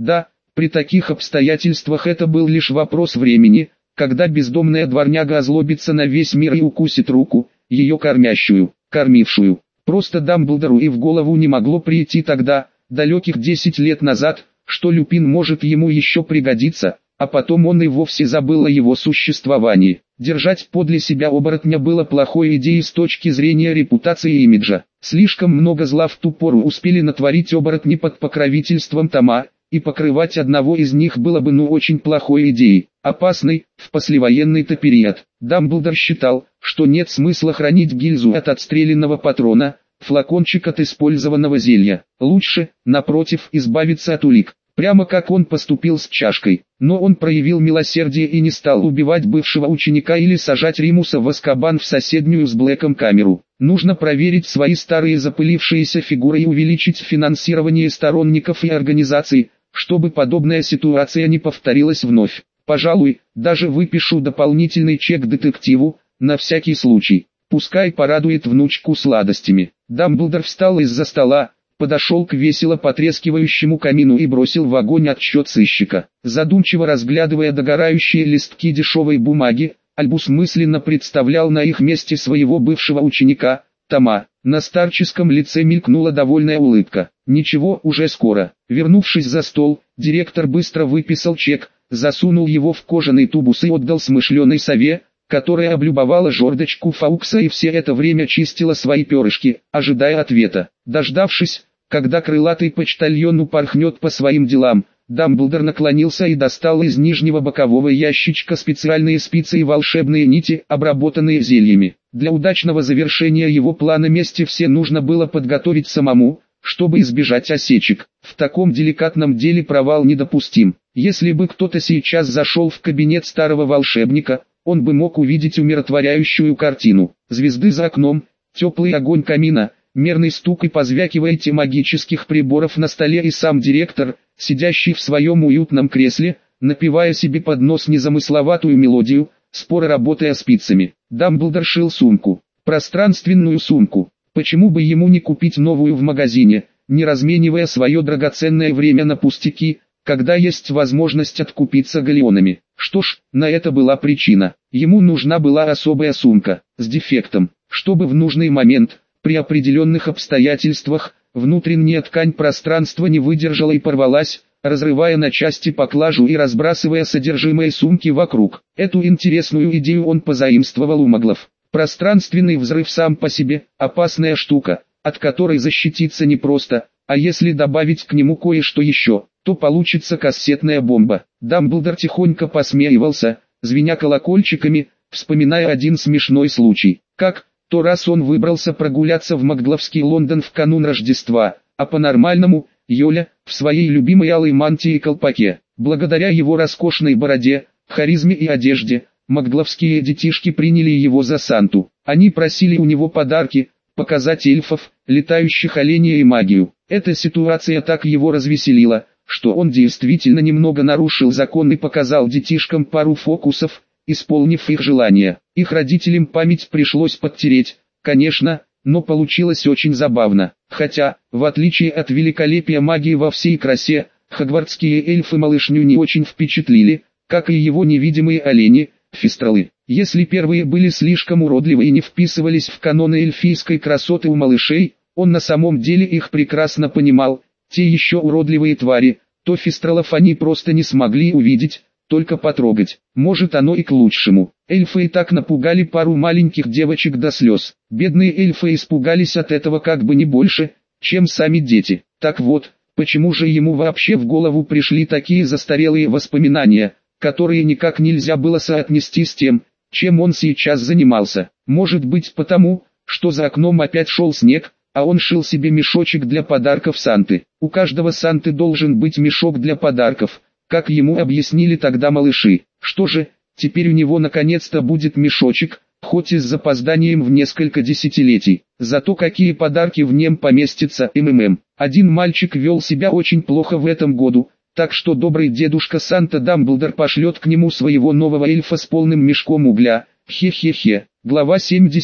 Да, при таких обстоятельствах это был лишь вопрос времени, когда бездомная дворняга озлобится на весь мир и укусит руку, ее кормившую. Просто Дамблдору и в голову не могло прийти тогда, далеких 10 лет назад, что Люпин может ему еще пригодиться, а потом он и вовсе забыл о его существовании. Держать подле себя оборотня было плохой идеей с точки зрения репутации и имиджа. Слишком много зла в ту пору успели натворить оборотни под покровительством Тома, и покрывать одного из них было бы очень плохой идеей, опасной, в послевоенный-то период. Дамблдор считал, что нет смысла хранить гильзу от отстрелянного патрона, флакончик от использованного зелья. Лучше, напротив, избавиться от улик. Прямо как он поступил с чашкой. Но он проявил милосердие и не стал убивать бывшего ученика или сажать Римуса в Азкабан в соседнюю с Блэком камеру. Нужно проверить свои старые запылившиеся фигуры и увеличить финансирование сторонников и организаций, чтобы подобная ситуация не повторилась вновь. Пожалуй, даже выпишу дополнительный чек детективу, на всякий случай. Пускай порадует внучку сладостями. Дамблдор встал из-за стола, подошел к весело потрескивающему камину и бросил в огонь отсчет сыщика. Задумчиво разглядывая догорающие листки дешевой бумаги, Альбус мысленно представлял на их месте своего бывшего ученика, Тома. На старческом лице мелькнула довольная улыбка. Ничего, уже скоро. Вернувшись за стол, директор быстро выписал чек, засунул его в кожаный тубус и отдал смышленой сове, которая облюбовала жердочку Фаукса и все это время чистила свои перышки, ожидая ответа. Дождавшись, когда крылатый почтальон упорхнет по своим делам, Дамблдор наклонился и достал из нижнего бокового ящичка специальные спицы и волшебные нити, обработанные зельями. Для удачного завершения его плана мести все нужно было подготовить самому, чтобы избежать осечек. В таком деликатном деле провал недопустим. Если бы кто-то сейчас зашел в кабинет старого волшебника, он бы мог увидеть умиротворяющую картину. Звезды за окном, теплый огонь камина, мерный стук и позвякивание магических приборов на столе и сам директор, сидящий в своем уютном кресле, напевая себе под нос незамысловатую мелодию, споро работая спицами. Дамблдор шил сумку, пространственную сумку. Почему бы ему не купить новую в магазине, не разменивая свое драгоценное время на пустяки, когда есть возможность откупиться галеонами? Что ж, на это была причина. Ему нужна была особая сумка, с дефектом, чтобы в нужный момент, при определенных обстоятельствах, внутренняя ткань пространства не выдержала и порвалась, разрывая на части поклажу и разбрасывая содержимое сумки вокруг. Эту интересную идею он позаимствовал у маглов. Пространственный взрыв сам по себе – опасная штука, от которой защититься непросто, а если добавить к нему кое-что еще, то получится кассетная бомба. Дамблдор тихонько посмеивался, звеня колокольчиками, вспоминая один смешной случай. Как-то раз он выбрался прогуляться в магловский Лондон в канун Рождества, а по-нормальному – Йоля, в своей любимой алой мантии и колпаке. Благодаря его роскошной бороде, харизме и одежде, магловские детишки приняли его за Санту. Они просили у него подарки, показать эльфов, летающих оленей и магию. Эта ситуация так его развеселила, что он действительно немного нарушил закон и показал детишкам пару фокусов, исполнив их желания. Их родителям память пришлось подтереть, конечно, но получилось очень забавно. Хотя, в отличие от великолепия магии во всей красе, хогвартские эльфы малышню не очень впечатлили, как и его невидимые олени, фистралы. Если первые были слишком уродливы и не вписывались в каноны эльфийской красоты у малышей, он на самом деле их прекрасно понимал, те еще уродливые твари, то фистралов они просто не смогли увидеть, только потрогать. Может, оно и к лучшему. Эльфы и так напугали пару маленьких девочек до слез. Бедные эльфы испугались от этого как бы не больше, чем сами дети. Так вот, почему же ему вообще в голову пришли такие застарелые воспоминания, которые никак нельзя было соотнести с тем, чем он сейчас занимался? Может быть потому, что за окном опять шел снег, а он шил себе мешочек для подарков Санты. У каждого Санты должен быть мешок для подарков, как ему объяснили тогда малыши. Что же, теперь у него наконец-то будет мешочек, хоть и с запозданием в несколько десятилетий. Зато какие подарки в нем поместятся. Один мальчик вел себя очень плохо в этом году, так что добрый дедушка Санта Дамблдор пошлет к нему своего нового эльфа с полным мешком угля. Хе-хе-хе. Глава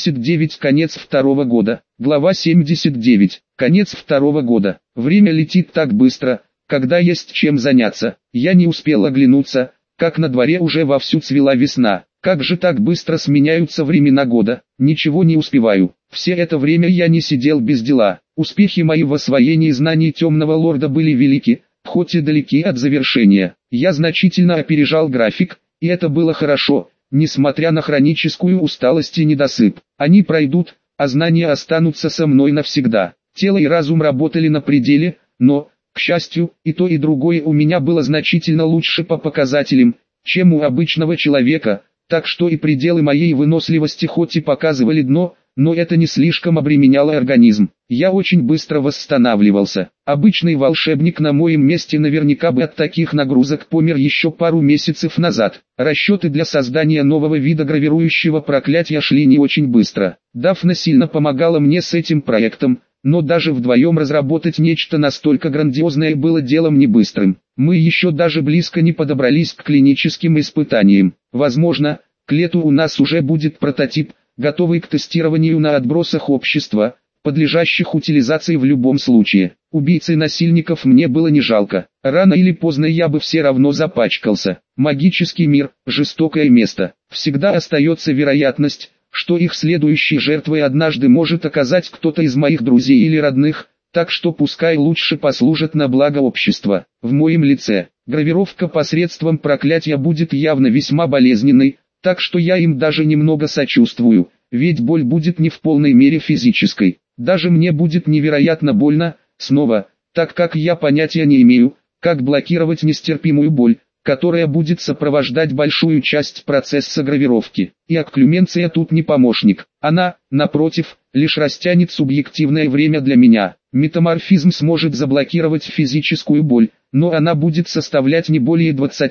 79. Конец 2 года. Глава 79. Конец 2 года. Время летит так быстро, когда есть чем заняться. Я не успел оглянуться, как на дворе уже вовсю цвела весна. Как же так быстро сменяются времена года, ничего не успеваю. Все это время я не сидел без дела. Успехи мои в освоении знаний темного лорда были велики, хоть и далеки от завершения. Я значительно опережал график, и это было хорошо, несмотря на хроническую усталость и недосып. Они пройдут, а знания останутся со мной навсегда. Тело и разум работали на пределе, но, к счастью, и то и другое у меня было значительно лучше по показателям, чем у обычного человека, так что и пределы моей выносливости хоть и показывали дно, но это не слишком обременяло организм. Я очень быстро восстанавливался. Обычный волшебник на моем месте наверняка бы от таких нагрузок помер еще пару месяцев назад. Расчеты для создания нового вида гравирующего проклятия шли не очень быстро. Дафна сильно помогала мне с этим проектом, но даже вдвоем разработать нечто настолько грандиозное было делом не быстрым. Мы еще даже близко не подобрались к клиническим испытаниям. Возможно, к лету у нас уже будет прототип, готовый к тестированию на отбросах общества, подлежащих утилизации в любом случае. Убийц и насильников мне было не жалко. Рано или поздно я бы все равно запачкался. Магический мир – жестокое место. Всегда остается вероятность, что их следующей жертвой однажды может оказать кто-то из моих друзей или родных, так что пускай лучше послужат на благо общества. В моем лице, гравировка посредством проклятия будет явно весьма болезненной, так что я им даже немного сочувствую, ведь боль будет не в полной мере физической. Даже мне будет невероятно больно, снова, так как я понятия не имею, как блокировать нестерпимую боль, которая будет сопровождать большую часть процесса гравировки. И окклюменция тут не помощник. Она, напротив, лишь растянет субъективное время для меня. Метаморфизм сможет заблокировать физическую боль, но она будет составлять не более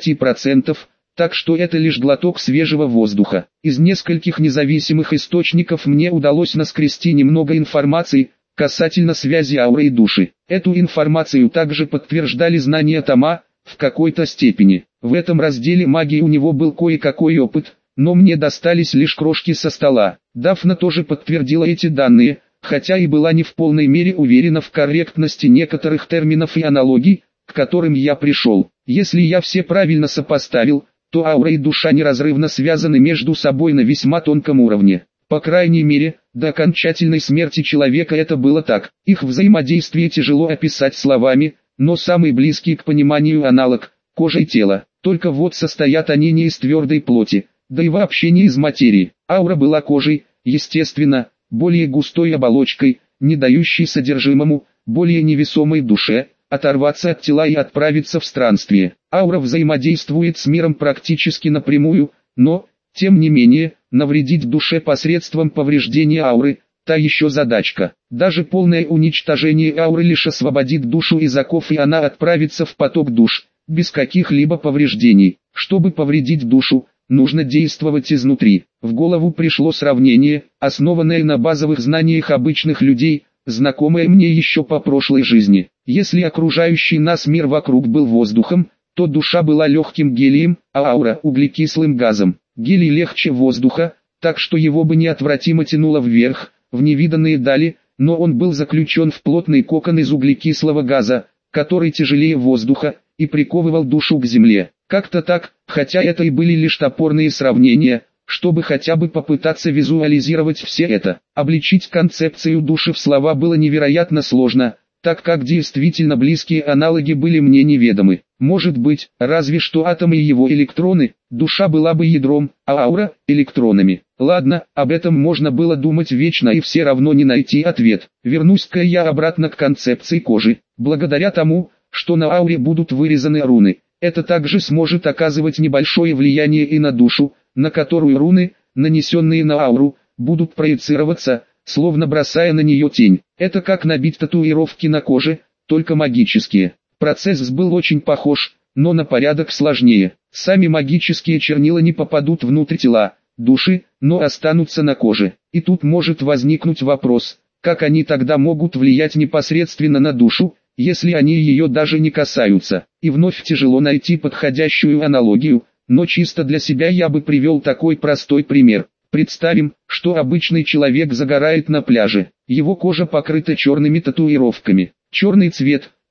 20%, так что это лишь глоток свежего воздуха. Из нескольких независимых источников мне удалось наскрести немного информации касательно связи ауры и души. Эту информацию также подтверждали знания Тома, в какой-то степени. В этом разделе магии у него был кое-какой опыт, но мне достались лишь крошки со стола. Дафна тоже подтвердила эти данные, хотя и была не в полной мере уверена в корректности некоторых терминов и аналогий, к которым я пришел. Если я все правильно сопоставил, то аура и душа неразрывно связаны между собой на весьма тонком уровне. По крайней мере, до окончательной смерти человека это было так. Их взаимодействие тяжело описать словами, но самый близкий к пониманию аналог – кожа и тело. Только вот состоят они не из твердой плоти, да и вообще не из материи. Аура была кожей, естественно, более густой оболочкой, не дающей содержимому, более невесомой душе, оторваться от тела и отправиться в странствие. Аура взаимодействует с миром практически напрямую, но, тем не менее, навредить душе посредством повреждения ауры – та еще задачка. Даже полное уничтожение ауры лишь освободит душу из оков, и она отправится в поток душ, без каких-либо повреждений. Чтобы повредить душу, нужно действовать изнутри. В голову пришло сравнение, основанное на базовых знаниях обычных людей, знакомое мне еще по прошлой жизни. Если окружающий нас мир вокруг был воздухом, то душа была легким гелием, а аура – углекислым газом. Гелий легче воздуха, так что его бы неотвратимо тянуло вверх, в невиданные дали, но он был заключен в плотный кокон из углекислого газа, который тяжелее воздуха, и приковывал душу к земле. Как-то так, хотя это и были лишь топорные сравнения, чтобы хотя бы попытаться визуализировать все это. Обличить концепцию души в слова было невероятно сложно, так как действительно близкие аналоги были мне неведомы. Может быть, разве что атомы и его электроны, душа была бы ядром, а аура – электронами. Ладно, об этом можно было думать вечно и все равно не найти ответ. Вернусь-ка я обратно к концепции кожи. Благодаря тому, что на ауре будут вырезаны руны, это также сможет оказывать небольшое влияние и на душу, на которую руны, нанесенные на ауру, будут проецироваться, словно бросая на нее тень. Это как набить татуировки на коже, только магические. Процесс был очень похож, но на порядок сложнее. Сами магические чернила не попадут внутрь тела, души, но останутся на коже. И тут может возникнуть вопрос, как они тогда могут влиять непосредственно на душу, если они ее даже не касаются. И вновь тяжело найти подходящую аналогию, но чисто для себя я бы привел такой простой пример. Представим, что обычный человек загорает на пляже. Его кожа покрыта черными татуировками. Черный цвет,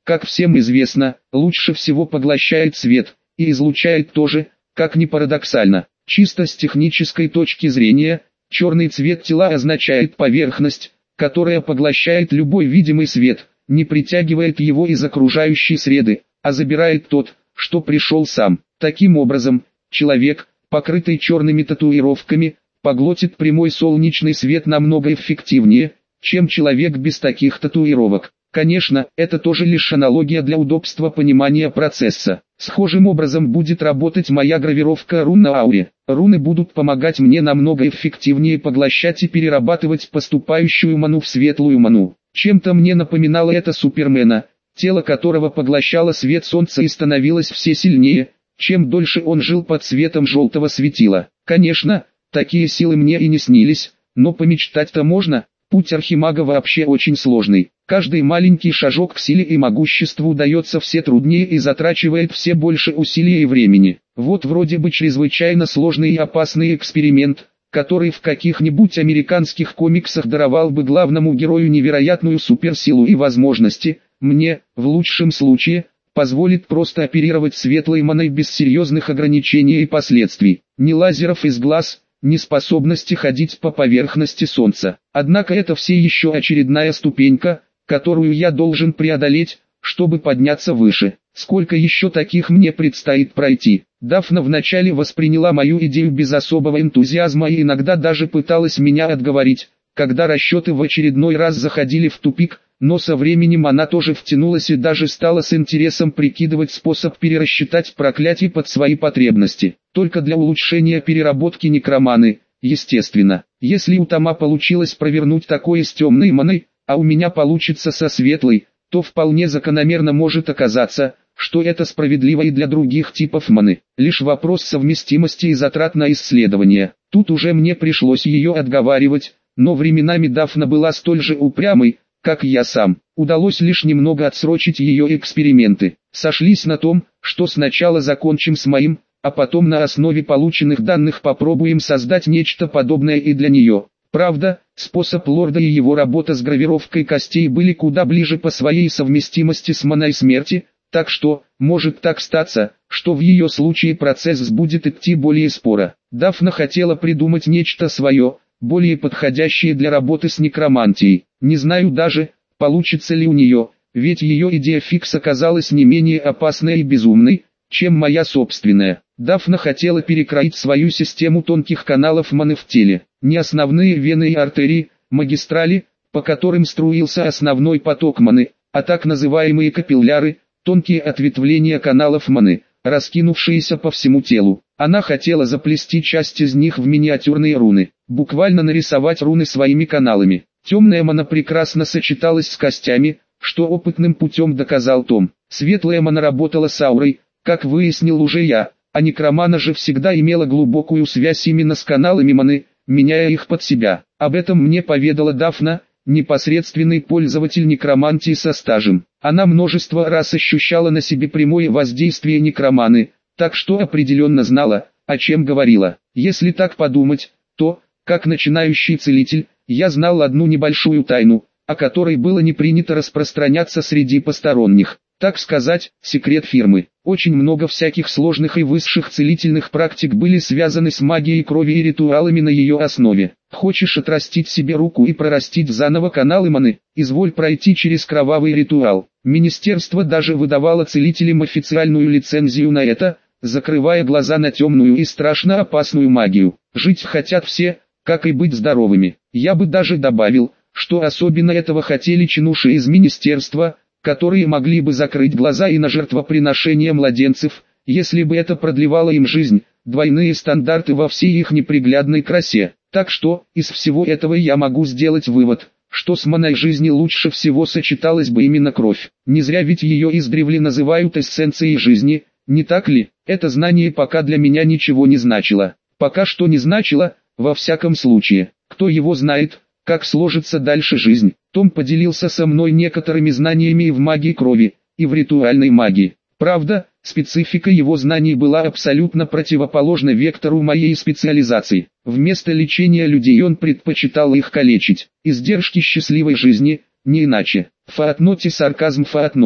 как всем известно, лучше всего поглощает свет, и излучает тоже, как ни парадоксально. Чисто с технической точки зрения, черный цвет тела означает поверхность, которая поглощает любой видимый свет, не притягивает его из окружающей среды, а забирает тот, что пришел сам. Таким образом, человек, покрытый черными татуировками, поглотит прямой солнечный свет намного эффективнее, чем человек без таких татуировок. Конечно, это тоже лишь аналогия для удобства понимания процесса. Схожим образом будет работать моя гравировка рун на ауре. Руны будут помогать мне намного эффективнее поглощать и перерабатывать поступающую ману в светлую ману. Чем-то мне напоминало это Супермена, тело которого поглощало свет солнца и становилось все сильнее, чем дольше он жил под светом желтого светила. Конечно, такие силы мне и не снились, но помечтать-то можно. Путь архимага вообще очень сложный. Каждый маленький шажок к силе и могуществу дается все труднее и затрачивает все больше усилий и времени. Вот вроде бы чрезвычайно сложный и опасный эксперимент, который в каких-нибудь американских комиксах даровал бы главному герою невероятную суперсилу и возможности, мне, в лучшем случае, позволит просто оперировать светлой маной без серьезных ограничений и последствий. Ни лазеров из глаз, ни способности ходить по поверхности солнца. Однако это все еще очередная ступенька, которую я должен преодолеть, чтобы подняться выше. Сколько еще таких мне предстоит пройти? Дафна вначале восприняла мою идею без особого энтузиазма и иногда даже пыталась меня отговорить, когда расчеты в очередной раз заходили в тупик, но со временем она тоже втянулась и даже стала с интересом прикидывать способ перерасчитать проклятие под свои потребности. Только для улучшения переработки некроманы, естественно. Если у Тома получилось провернуть такое с темной маной, а у меня получится со светлой, то вполне закономерно может оказаться, что это справедливо и для других типов маны. Лишь вопрос совместимости и затрат на исследование. Тут уже мне пришлось ее отговаривать, но временами Дафна была столь же упрямой, как я сам. Удалось лишь немного отсрочить ее эксперименты. Сошлись на том, что сначала закончим с моим, а потом на основе полученных данных попробуем создать нечто подобное и для нее. Правда, способ лорда и его работа с гравировкой костей были куда ближе по своей совместимости с маной смерти, так что, может так статься, что в ее случае процесс будет идти более споро. Дафна хотела придумать нечто свое, более подходящее для работы с некромантией. Не знаю даже, получится ли у нее, ведь ее идея фикс оказалась не менее опасной и безумной, чем моя собственная. Дафна хотела перекроить свою систему тонких каналов маны в теле. Не основные вены и артерии, магистрали, по которым струился основной поток маны, а так называемые капилляры, тонкие ответвления каналов маны, раскинувшиеся по всему телу. Она хотела заплести часть из них в миниатюрные руны, буквально нарисовать руны своими каналами. Темная мана прекрасно сочеталась с костями, что опытным путем доказал Том. Светлая мана работала с аурой, как выяснил уже я, а некромана же всегда имела глубокую связь именно с каналами маны, меняя их под себя. Об этом мне поведала Дафна, непосредственный пользователь некромантии со стажем. Она множество раз ощущала на себе прямое воздействие некроманы, так что определенно знала, о чем говорила. Если так подумать, то, как начинающий целитель, я знал одну небольшую тайну, о которой было не принято распространяться среди посторонних. Так сказать, секрет фирмы. Очень много всяких сложных и высших целительных практик были связаны с магией крови и ритуалами на ее основе. Хочешь отрастить себе руку и прорастить заново каналы маны, изволь пройти через кровавый ритуал. Министерство даже выдавало целителям официальную лицензию на это, закрывая глаза на темную и страшно опасную магию. Жить хотят все, как и быть здоровыми. Я бы даже добавил, что особенно этого хотели чинуши из министерства, которые могли бы закрыть глаза и на жертвоприношение младенцев, если бы это продлевало им жизнь, двойные стандарты во всей их неприглядной красе. Так что, из всего этого я могу сделать вывод, что с маной жизни лучше всего сочеталась бы именно кровь. Не зря ведь ее издревле называют эссенцией жизни, не так ли? Это знание пока для меня ничего не значило. Пока что не значило, во всяком случае. Кто его знает, как сложится дальше жизнь. Том поделился со мной некоторыми знаниями и в магии крови, и в ритуальной магии. Правда, специфика его знаний была абсолютно противоположна вектору моей специализации. Вместо лечения людей он предпочитал их калечить. Издержки счастливой жизни, не иначе. Фаатноте сарказм фаатноте.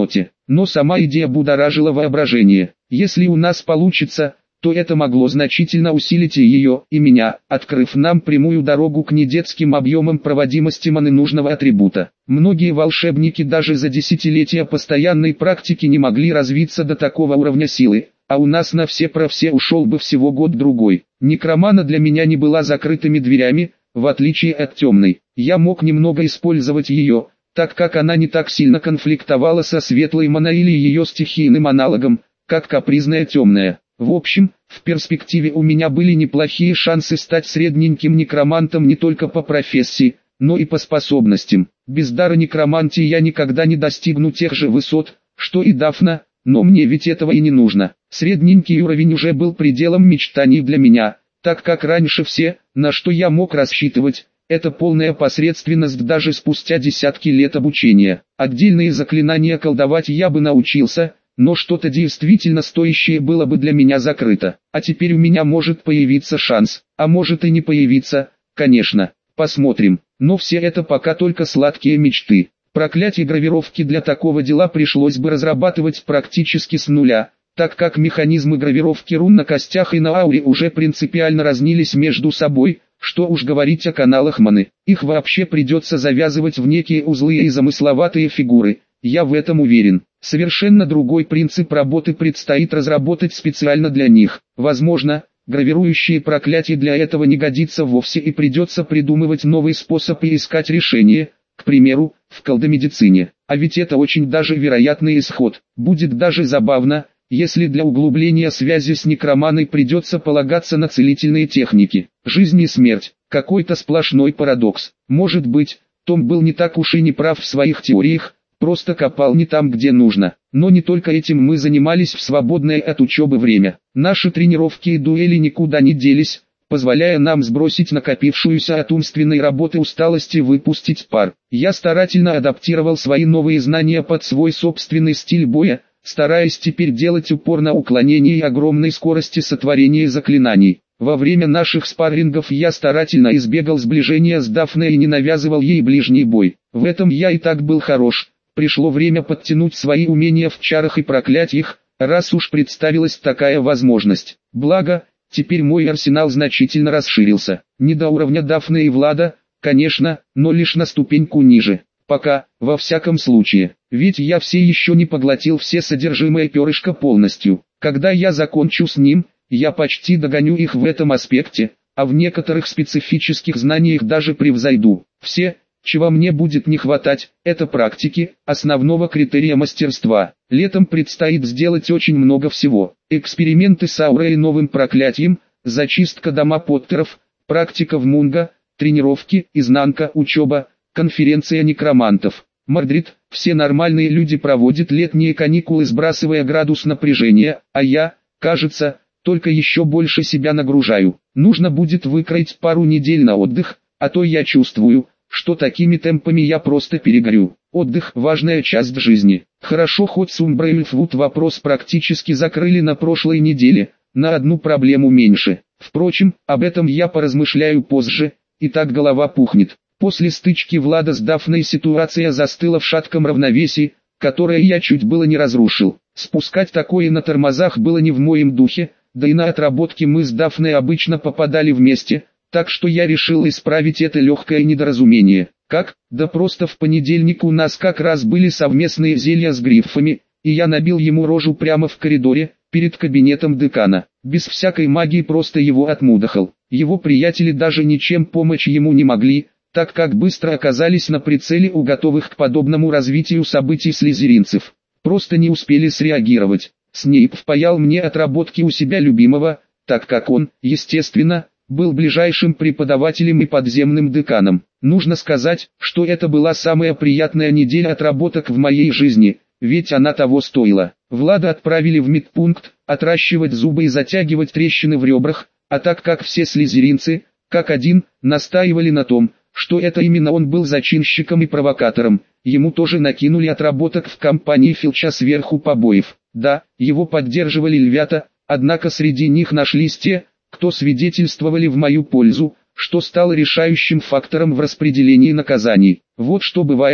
но сама идея будоражила воображение. Если у нас получится, то это могло значительно усилить и ее, и меня, открыв нам прямую дорогу к недетским объемам проводимости маны нужного атрибута. Многие волшебники даже за десятилетия постоянной практики не могли развиться до такого уровня силы, а у нас на все про все ушел бы всего год-другой. Некромана для меня не была закрытыми дверями, в отличие от темной. Я мог немного использовать ее, так как она не так сильно конфликтовала со светлой маной или ее стихийным аналогом, как капризная темная. В общем, в перспективе у меня были неплохие шансы стать средненьким некромантом не только по профессии, но и по способностям. Без дара некромантии я никогда не достигну тех же высот, что и Дафна, но мне ведь этого и не нужно. Средненький уровень уже был пределом мечтаний для меня, так как раньше все, на что я мог рассчитывать, это полная посредственность даже спустя десятки лет обучения. Отдельные заклинания колдовать я бы научился, но что-то действительно стоящее было бы для меня закрыто. А теперь у меня может появиться шанс, а может и не появиться, конечно, посмотрим. Но все это пока только сладкие мечты. Проклятие гравировки для такого дела пришлось бы разрабатывать практически с нуля, так как механизмы гравировки рун на костях и на ауре уже принципиально разнились между собой, что уж говорить о каналах маны. Их вообще придется завязывать в некие узлы и замысловатые фигуры, я в этом уверен. Совершенно другой принцип работы предстоит разработать специально для них. Возможно, гравирующие проклятия для этого не годится вовсе и придется придумывать новый способ и искать решение, к примеру, в колдомедицине. А ведь это очень даже вероятный исход. Будет даже забавно, если для углубления связи с некроманой придется полагаться на целительные техники. Жизнь и смерть, какой-то сплошной парадокс. Может быть, Том был не так уж и не прав в своих теориях, просто копал не там, где нужно. Но не только этим мы занимались в свободное от учебы время. Наши тренировки и дуэли никуда не делись, позволяя нам сбросить накопившуюся от умственной работы усталость и выпустить пар. Я старательно адаптировал свои новые знания под свой собственный стиль боя, стараясь теперь делать упор на уклонение и огромной скорости сотворения заклинаний. Во время наших спаррингов я старательно избегал сближения с Дафной и не навязывал ей ближний бой. В этом я и так был хорош. Пришло время подтянуть свои умения в чарах и проклятиях, раз уж представилась такая возможность. Благо, теперь мой арсенал значительно расширился. Не до уровня Дафны и Влада, конечно, но лишь на ступеньку ниже. Пока, во всяком случае, ведь я все еще не поглотил все содержимое перышка полностью. Когда я закончу с ним, я почти догоню их в этом аспекте, а в некоторых специфических знаниях даже превзойду. Все, чего мне будет не хватать, это практики, основного критерия мастерства. Летом предстоит сделать очень много всего. Эксперименты с аурой и новым проклятием, зачистка дома Поттеров, практика в Мунго, тренировки, изнанка, учеба, конференция некромантов. Мордрид, все нормальные люди проводят летние каникулы, сбрасывая градус напряжения, а я, кажется, только еще больше себя нагружаю. Нужно будет выкроить пару недель на отдых, а то я чувствую, что такими темпами я просто перегорю. Отдых – важная часть жизни. Хорошо, хоть с Умбрейльфвуд вопрос практически закрыли на прошлой неделе, на одну проблему меньше. Впрочем, об этом я поразмышляю позже, и так голова пухнет. После стычки Влада с Дафной ситуация застыла в шатком равновесии, которое я чуть было не разрушил. Спускать такое на тормозах было не в моем духе, да и на отработке мы с Дафной обычно попадали вместе, так что я решил исправить это легкое недоразумение. Как? Да просто в понедельник у нас как раз были совместные зелья с гриффами, и я набил ему рожу прямо в коридоре, перед кабинетом декана. Без всякой магии просто его отмудохал. Его приятели даже ничем помочь ему не могли, так как быстро оказались на прицеле у готовых к подобному развитию событий слизеринцев. Просто не успели среагировать. Снейп впаял мне отработки у себя любимого, так как он, естественно, был ближайшим преподавателем и подземным деканом. Нужно сказать, что это была самая приятная неделя отработок в моей жизни, ведь она того стоила. Влада отправили в медпункт, отращивать зубы и затягивать трещины в ребрах, а так как все слизеринцы, как один, настаивали на том, что это именно он был зачинщиком и провокатором, ему тоже накинули отработок в компании Филча сверху побоев. Да, его поддерживали львята, однако среди них нашлись те, кто свидетельствовали в мою пользу, что стало решающим фактором в распределении наказаний. Вот что бывает,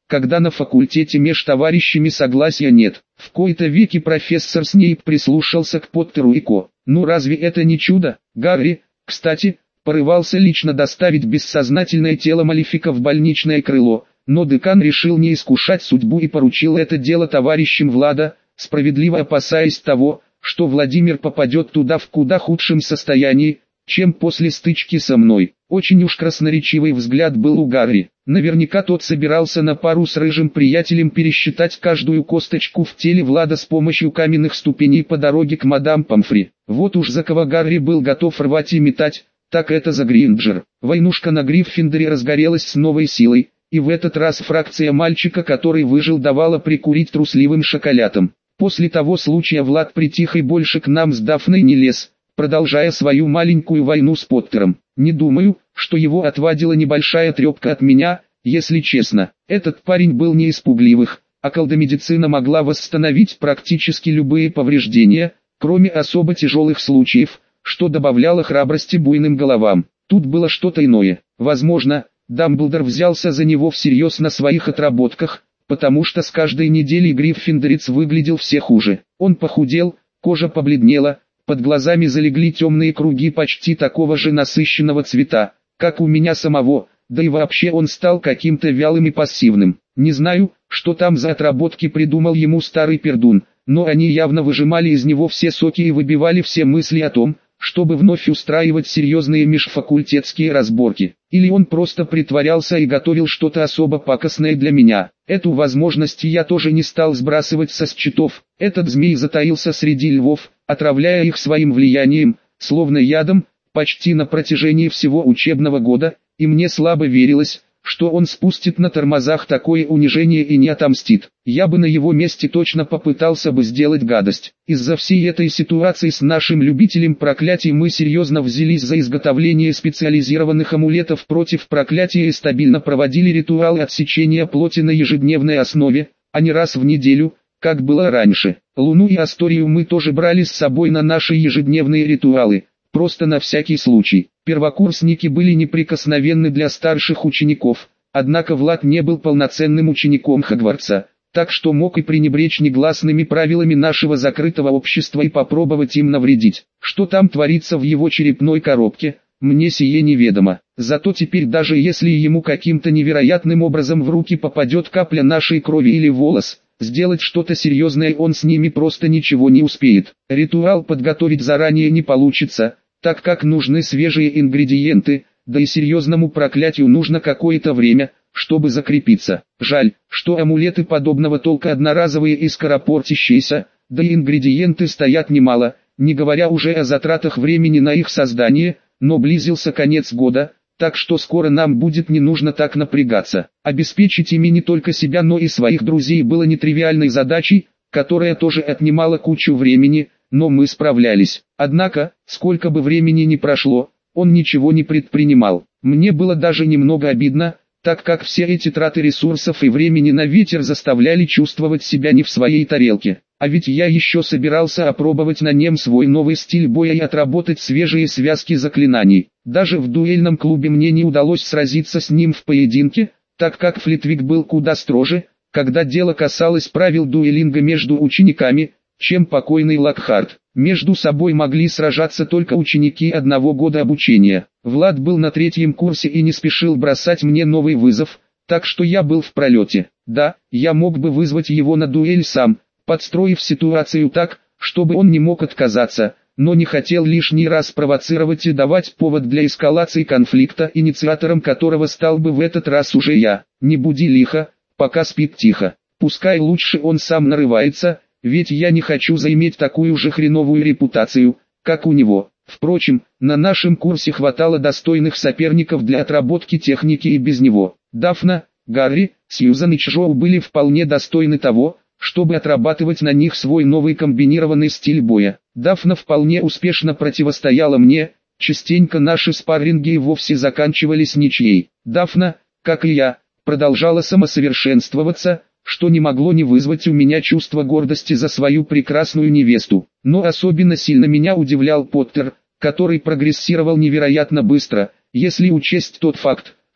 когда на факультете меж товарищами согласия нет. В кои-то веки профессор Снейп прислушался к Поттеру и Ко. Ну разве это не чудо? Гарри, кстати, порывался лично доставить бессознательное тело Малефика в больничное крыло, но декан решил не искушать судьбу и поручил это дело товарищам Влада, справедливо опасаясь того, что Владимир попадет туда в куда худшем состоянии, чем после стычки со мной. Очень уж красноречивый взгляд был у Гарри. Наверняка тот собирался на пару с рыжим приятелем пересчитать каждую косточку в теле Влада с помощью каменных ступеней по дороге к мадам Помфри. Вот уж за кого Гарри был готов рвать и метать, так это за Гринджер. Войнушка на Гриффиндоре разгорелась с новой силой, и в этот раз фракция мальчика, который выжил, давала прикурить трусливым шоколятом. После того случая Влад притих и больше к нам с Дафной не лез, продолжая свою маленькую войну с Поттером. Не думаю, что его отвадила небольшая трепка от меня, если честно. Этот парень был не из пугливых, а колдомедицина могла восстановить практически любые повреждения, кроме особо тяжелых случаев, что добавляло храбрости буйным головам. Тут было что-то иное. Возможно, Дамблдор взялся за него всерьез на своих отработках, потому что с каждой неделей Гриффиндорец выглядел все хуже. Он похудел, кожа побледнела, под глазами залегли темные круги почти такого же насыщенного цвета, как у меня самого, да и вообще он стал каким-то вялым и пассивным. Не знаю, что там за отработки придумал ему старый пердун, но они явно выжимали из него все соки и выбивали все мысли о том, чтобы вновь устраивать серьезные межфакультетские разборки. Или он просто притворялся и готовил что-то особо пакостное для меня. Эту возможность я тоже не стал сбрасывать со счетов. Этот змей затаился среди львов, отравляя их своим влиянием, словно ядом, почти на протяжении всего учебного года, и мне слабо верилось, что он спустит на тормозах такое унижение и не отомстит. Я бы на его месте точно попытался бы сделать гадость. Из-за всей этой ситуации с нашим любителем проклятий мы серьезно взялись за изготовление специализированных амулетов против проклятия и стабильно проводили ритуалы отсечения плоти на ежедневной основе, а не раз в неделю, как было раньше. Луну и Асторию мы тоже брали с собой на наши ежедневные ритуалы, просто на всякий случай. Первокурсники были неприкосновенны для старших учеников, однако Влад не был полноценным учеником Хогвартса, так что мог и пренебречь негласными правилами нашего закрытого общества и попробовать им навредить. Что там творится в его черепной коробке, мне сие неведомо. Зато теперь даже если ему каким-то невероятным образом в руки попадет капля нашей крови или волос, сделать что-то серьезное он с ними просто ничего не успеет. Ритуал подготовить заранее не получится, так как нужны свежие ингредиенты, да и серьезному проклятию нужно какое-то время, чтобы закрепиться. Жаль, что амулеты подобного толка одноразовые и скоропортящиеся, да и ингредиенты стоят немало, не говоря уже о затратах времени на их создание, но близился конец года, так что скоро нам будет не нужно так напрягаться. Обеспечить ими не только себя, но и своих друзей было нетривиальной задачей, которая тоже отнимала кучу времени, но мы справлялись. Однако, сколько бы времени ни прошло, он ничего не предпринимал. Мне было даже немного обидно, так как все эти траты ресурсов и времени на ветер заставляли чувствовать себя не в своей тарелке. А ведь я еще собирался опробовать на нем свой новый стиль боя и отработать свежие связки заклинаний. Даже в дуэльном клубе мне не удалось сразиться с ним в поединке, так как Флитвик был куда строже, когда дело касалось правил дуэлинга между учениками, чем покойный Локхарт. Между собой могли сражаться только ученики одного года обучения. Влад был на 3-м курсе и не спешил бросать мне новый вызов, так что я был в пролете. Да, я мог бы вызвать его на дуэль сам, подстроив ситуацию так, чтобы он не мог отказаться, но не хотел лишний раз провоцировать и давать повод для эскалации конфликта, инициатором которого стал бы в этот раз уже я. Не буди лихо, пока спит тихо. Пускай лучше он сам нарывается, ведь я не хочу заиметь такую же хреновую репутацию, как у него. Впрочем, на нашем курсе хватало достойных соперников для отработки техники и без него. Дафна, Гарри, Сьюзан и Чжоу были вполне достойны того, чтобы отрабатывать на них свой новый комбинированный стиль боя. Дафна вполне успешно противостояла мне, частенько наши спарринги и вовсе заканчивались ничьей. Дафна, как и я, продолжала самосовершенствоваться, что не могло не вызвать у меня чувство гордости за свою прекрасную невесту. Но особенно сильно меня удивлял Поттер, который прогрессировал невероятно быстро, если учесть тот факт,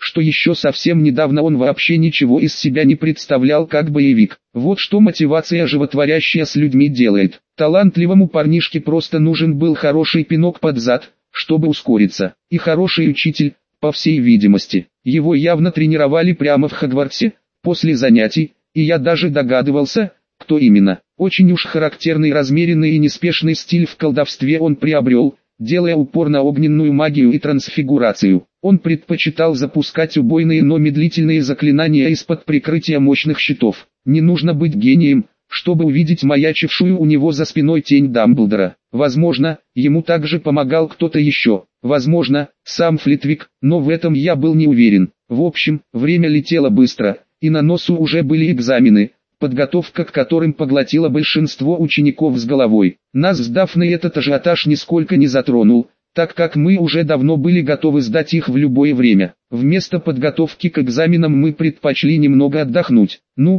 что еще совсем недавно он вообще ничего из себя не представлял как боевик. Вот что мотивация, животворящая с людьми, делает. Талантливому парнишке просто нужен был хороший пинок под зад, чтобы ускориться. И хороший учитель, по всей видимости. Его явно тренировали прямо в Хогвартсе, после занятий, и я даже догадывался, кто именно. Очень уж характерный размеренный и неспешный стиль в колдовстве он приобрел, делая упор на огненную магию и трансфигурацию. Он предпочитал запускать убойные, но медлительные заклинания из-под прикрытия мощных щитов. Не нужно быть гением, чтобы увидеть маячившую у него за спиной тень Дамблдора. Возможно, ему также помогал кто-то еще. Возможно, сам Флитвик, но в этом я был не уверен. В общем, время летело быстро, и на носу уже были экзамены, подготовка к которым поглотила большинство учеников с головой. Нас с Дафной этот ажиотаж нисколько не затронул, так как мы уже давно были готовы сдать их в любое время. Вместо подготовки к экзаменам мы предпочли немного отдохнуть.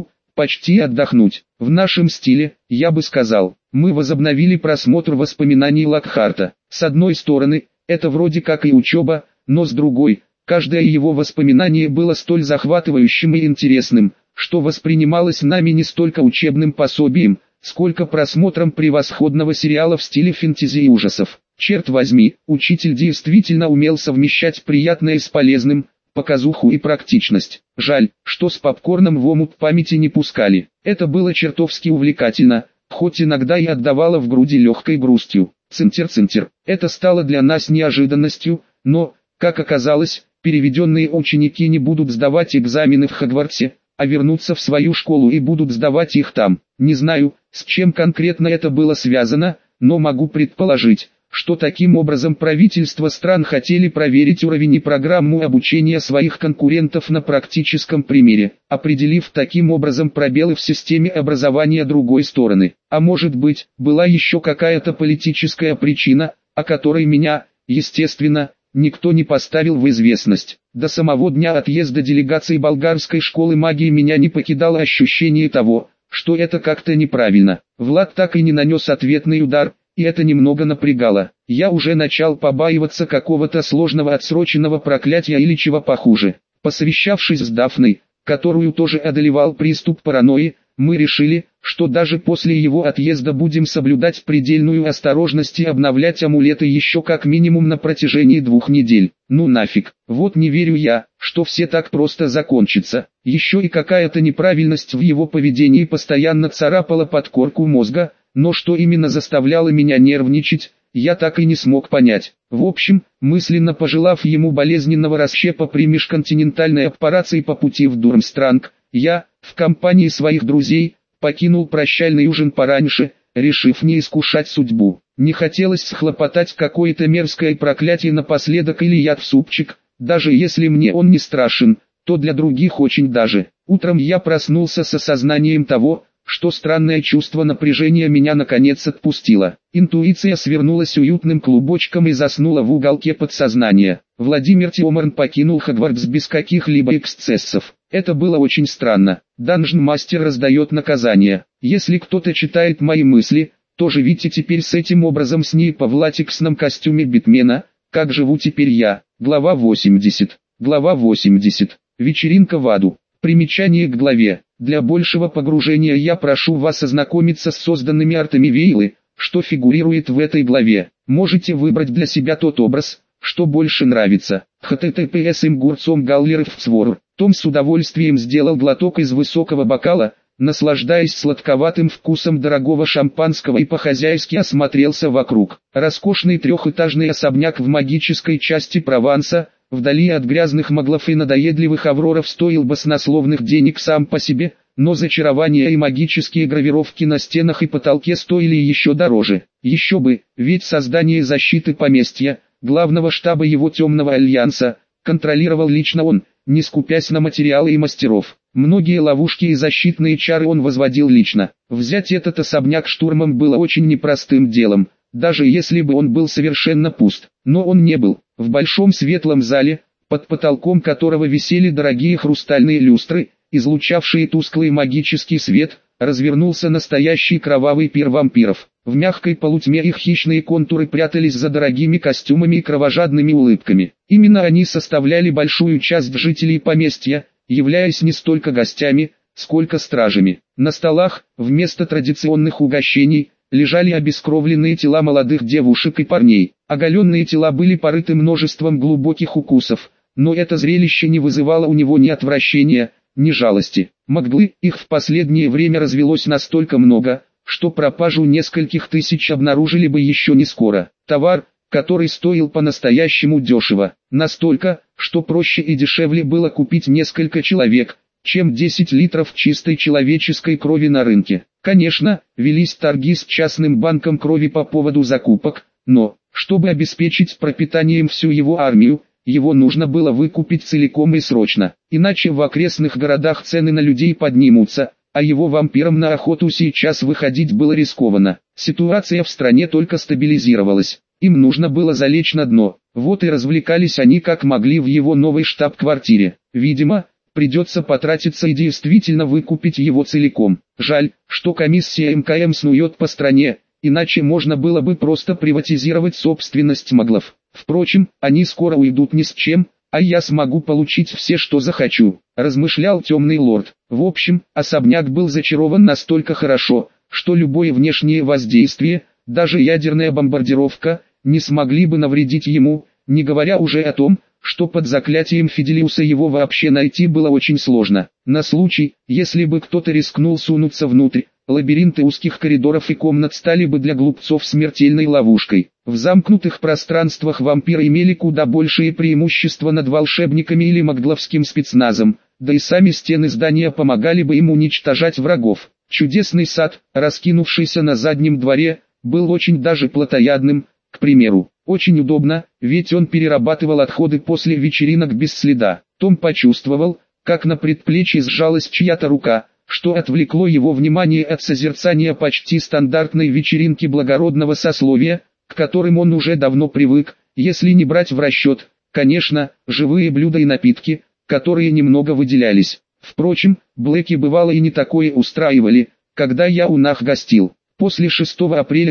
Почти отдохнуть. В нашем стиле, я бы сказал, мы возобновили просмотр воспоминаний Локхарта. С одной стороны, это вроде как и учеба, но с другой, каждое его воспоминание было столь захватывающим и интересным, что воспринималось нами не столько учебным пособием, сколько просмотром превосходного сериала в стиле фэнтези и ужасов. Черт возьми, учитель действительно умел совмещать приятное с полезным, показуху и практичность. Жаль, что с попкорном в омут памяти не пускали. Это было чертовски увлекательно, хоть иногда и отдавало в груди легкой грустью. Цинтер-цинтер. Это стало для нас неожиданностью, но, как оказалось, переведенные ученики не будут сдавать экзамены в Хогвартсе, а вернутся в свою школу и будут сдавать их там. Не знаю, с чем конкретно это было связано, но могу предположить, что таким образом правительства стран хотели проверить уровень и программу обучения своих конкурентов на практическом примере, определив таким образом пробелы в системе образования другой стороны. А может быть, была еще какая-то политическая причина, о которой меня, естественно, никто не поставил в известность. До самого дня отъезда делегации болгарской школы магии меня не покидало ощущение того, что это как-то неправильно. Влад так и не нанес ответный удар, и это немного напрягало. Я уже начал побаиваться какого-то сложного отсроченного проклятия или чего похуже. Посовещавшись с Дафной, которую тоже одолевал приступ паранойи, мы решили, что даже после его отъезда будем соблюдать предельную осторожность и обновлять амулеты еще как минимум на протяжении 2 недель. Ну нафиг, вот не верю я, что все так просто закончится. Еще и какая-то неправильность в его поведении постоянно царапала подкорку мозга, но что именно заставляло меня нервничать, я так и не смог понять. В общем, мысленно пожелав ему болезненного расщепа при межконтинентальной операции по пути в Дурмстранг, я, в компании своих друзей, покинул прощальный ужин пораньше, решив не искушать судьбу. Не хотелось схлопотать какое-то мерзкое проклятие напоследок или яд в супчик, даже если мне он не страшен, то для других очень даже. Утром я проснулся с осознанием того, что странное чувство напряжения меня наконец отпустило. Интуиция свернулась уютным клубочком и заснула в уголке подсознания. Владимир Тиомарн покинул Хогвартс без каких-либо эксцессов. Это было очень странно. Данжн-мастер раздает наказания. Если кто-то читает мои мысли, то живите теперь с этим образом Снейпа в латексном костюме Битмена, как живу теперь я. Глава 80. Глава 80. Вечеринка в аду. Примечание к главе. Для большего погружения я прошу вас ознакомиться с созданными артами Вейлы, что фигурирует в этой главе. Можете выбрать для себя тот образ, что больше нравится. https имгурцом галлеров свор. Том с удовольствием сделал глоток из высокого бокала, наслаждаясь сладковатым вкусом дорогого шампанского и по-хозяйски осмотрелся вокруг. Роскошный трехэтажный особняк в магической части Прованса, вдали от грязных моглов и надоедливых авроров, стоил баснословных денег сам по себе, но зачарования и магические гравировки на стенах и потолке стоили еще дороже. Еще бы, ведь создание защиты поместья, главного штаба его темного альянса, контролировал лично он, не скупясь на материалы и мастеров. Многие ловушки и защитные чары он возводил лично. Взять этот особняк штурмом было очень непростым делом, даже если бы он был совершенно пуст. Но он не был. В большом светлом зале, под потолком которого висели дорогие хрустальные люстры, излучавшие тусклый магический свет, развернулся настоящий кровавый пир вампиров. В мягкой полутьме их хищные контуры прятались за дорогими костюмами и кровожадными улыбками. Именно они составляли большую часть жителей поместья, являясь не столько гостями, сколько стражами. На столах, вместо традиционных угощений, лежали обескровленные тела молодых девушек и парней. Оголенные тела были порыты множеством глубоких укусов, но это зрелище не вызывало у него ни отвращения, ни жалости. Маглы, их в последнее время развелось настолько много, что пропажу нескольких тысяч обнаружили бы еще не скоро. Товар, который стоил по-настоящему дешево, настолько, что проще и дешевле было купить несколько человек, чем 10 литров чистой человеческой крови на рынке. Конечно, велись торги с частным банком крови по поводу закупок, но, чтобы обеспечить пропитанием всю его армию, его нужно было выкупить целиком и срочно, иначе в окрестных городах цены на людей поднимутся, а его вампирам на охоту сейчас выходить было рискованно. Ситуация в стране только стабилизировалась, им нужно было залечь на дно, вот и развлекались они как могли в его новой штаб-квартире. Видимо, придется потратиться и действительно выкупить его целиком. Жаль, что комиссия МКМ снует по стране, иначе можно было бы просто приватизировать собственность маглов. Впрочем, они скоро уйдут ни с чем, а я смогу получить все, что захочу, размышлял темный лорд. В общем, особняк был зачарован настолько хорошо, что любое внешнее воздействие, даже ядерная бомбардировка, не смогли бы навредить ему, не говоря уже о том, что под заклятием Фиделиуса его вообще найти было очень сложно. На случай, если бы кто-то рискнул сунуться внутрь, лабиринты узких коридоров и комнат стали бы для глупцов смертельной ловушкой. В замкнутых пространствах вампиры имели куда большие преимущества над волшебниками или магловским спецназом, да и сами стены здания помогали бы им уничтожать врагов. Чудесный сад, раскинувшийся на заднем дворе, был очень даже плотоядным, к примеру. Очень удобно, ведь он перерабатывал отходы после вечеринок без следа. Том почувствовал, как на предплечье сжалась чья-то рука, что отвлекло его внимание от созерцания почти стандартной вечеринки благородного сословия, к которым он уже давно привык, если не брать в расчет, конечно, живые блюда и напитки, которые немного выделялись. Впрочем, Блэки бывало и не такое устраивали, когда я у них гостил. После 6 апреля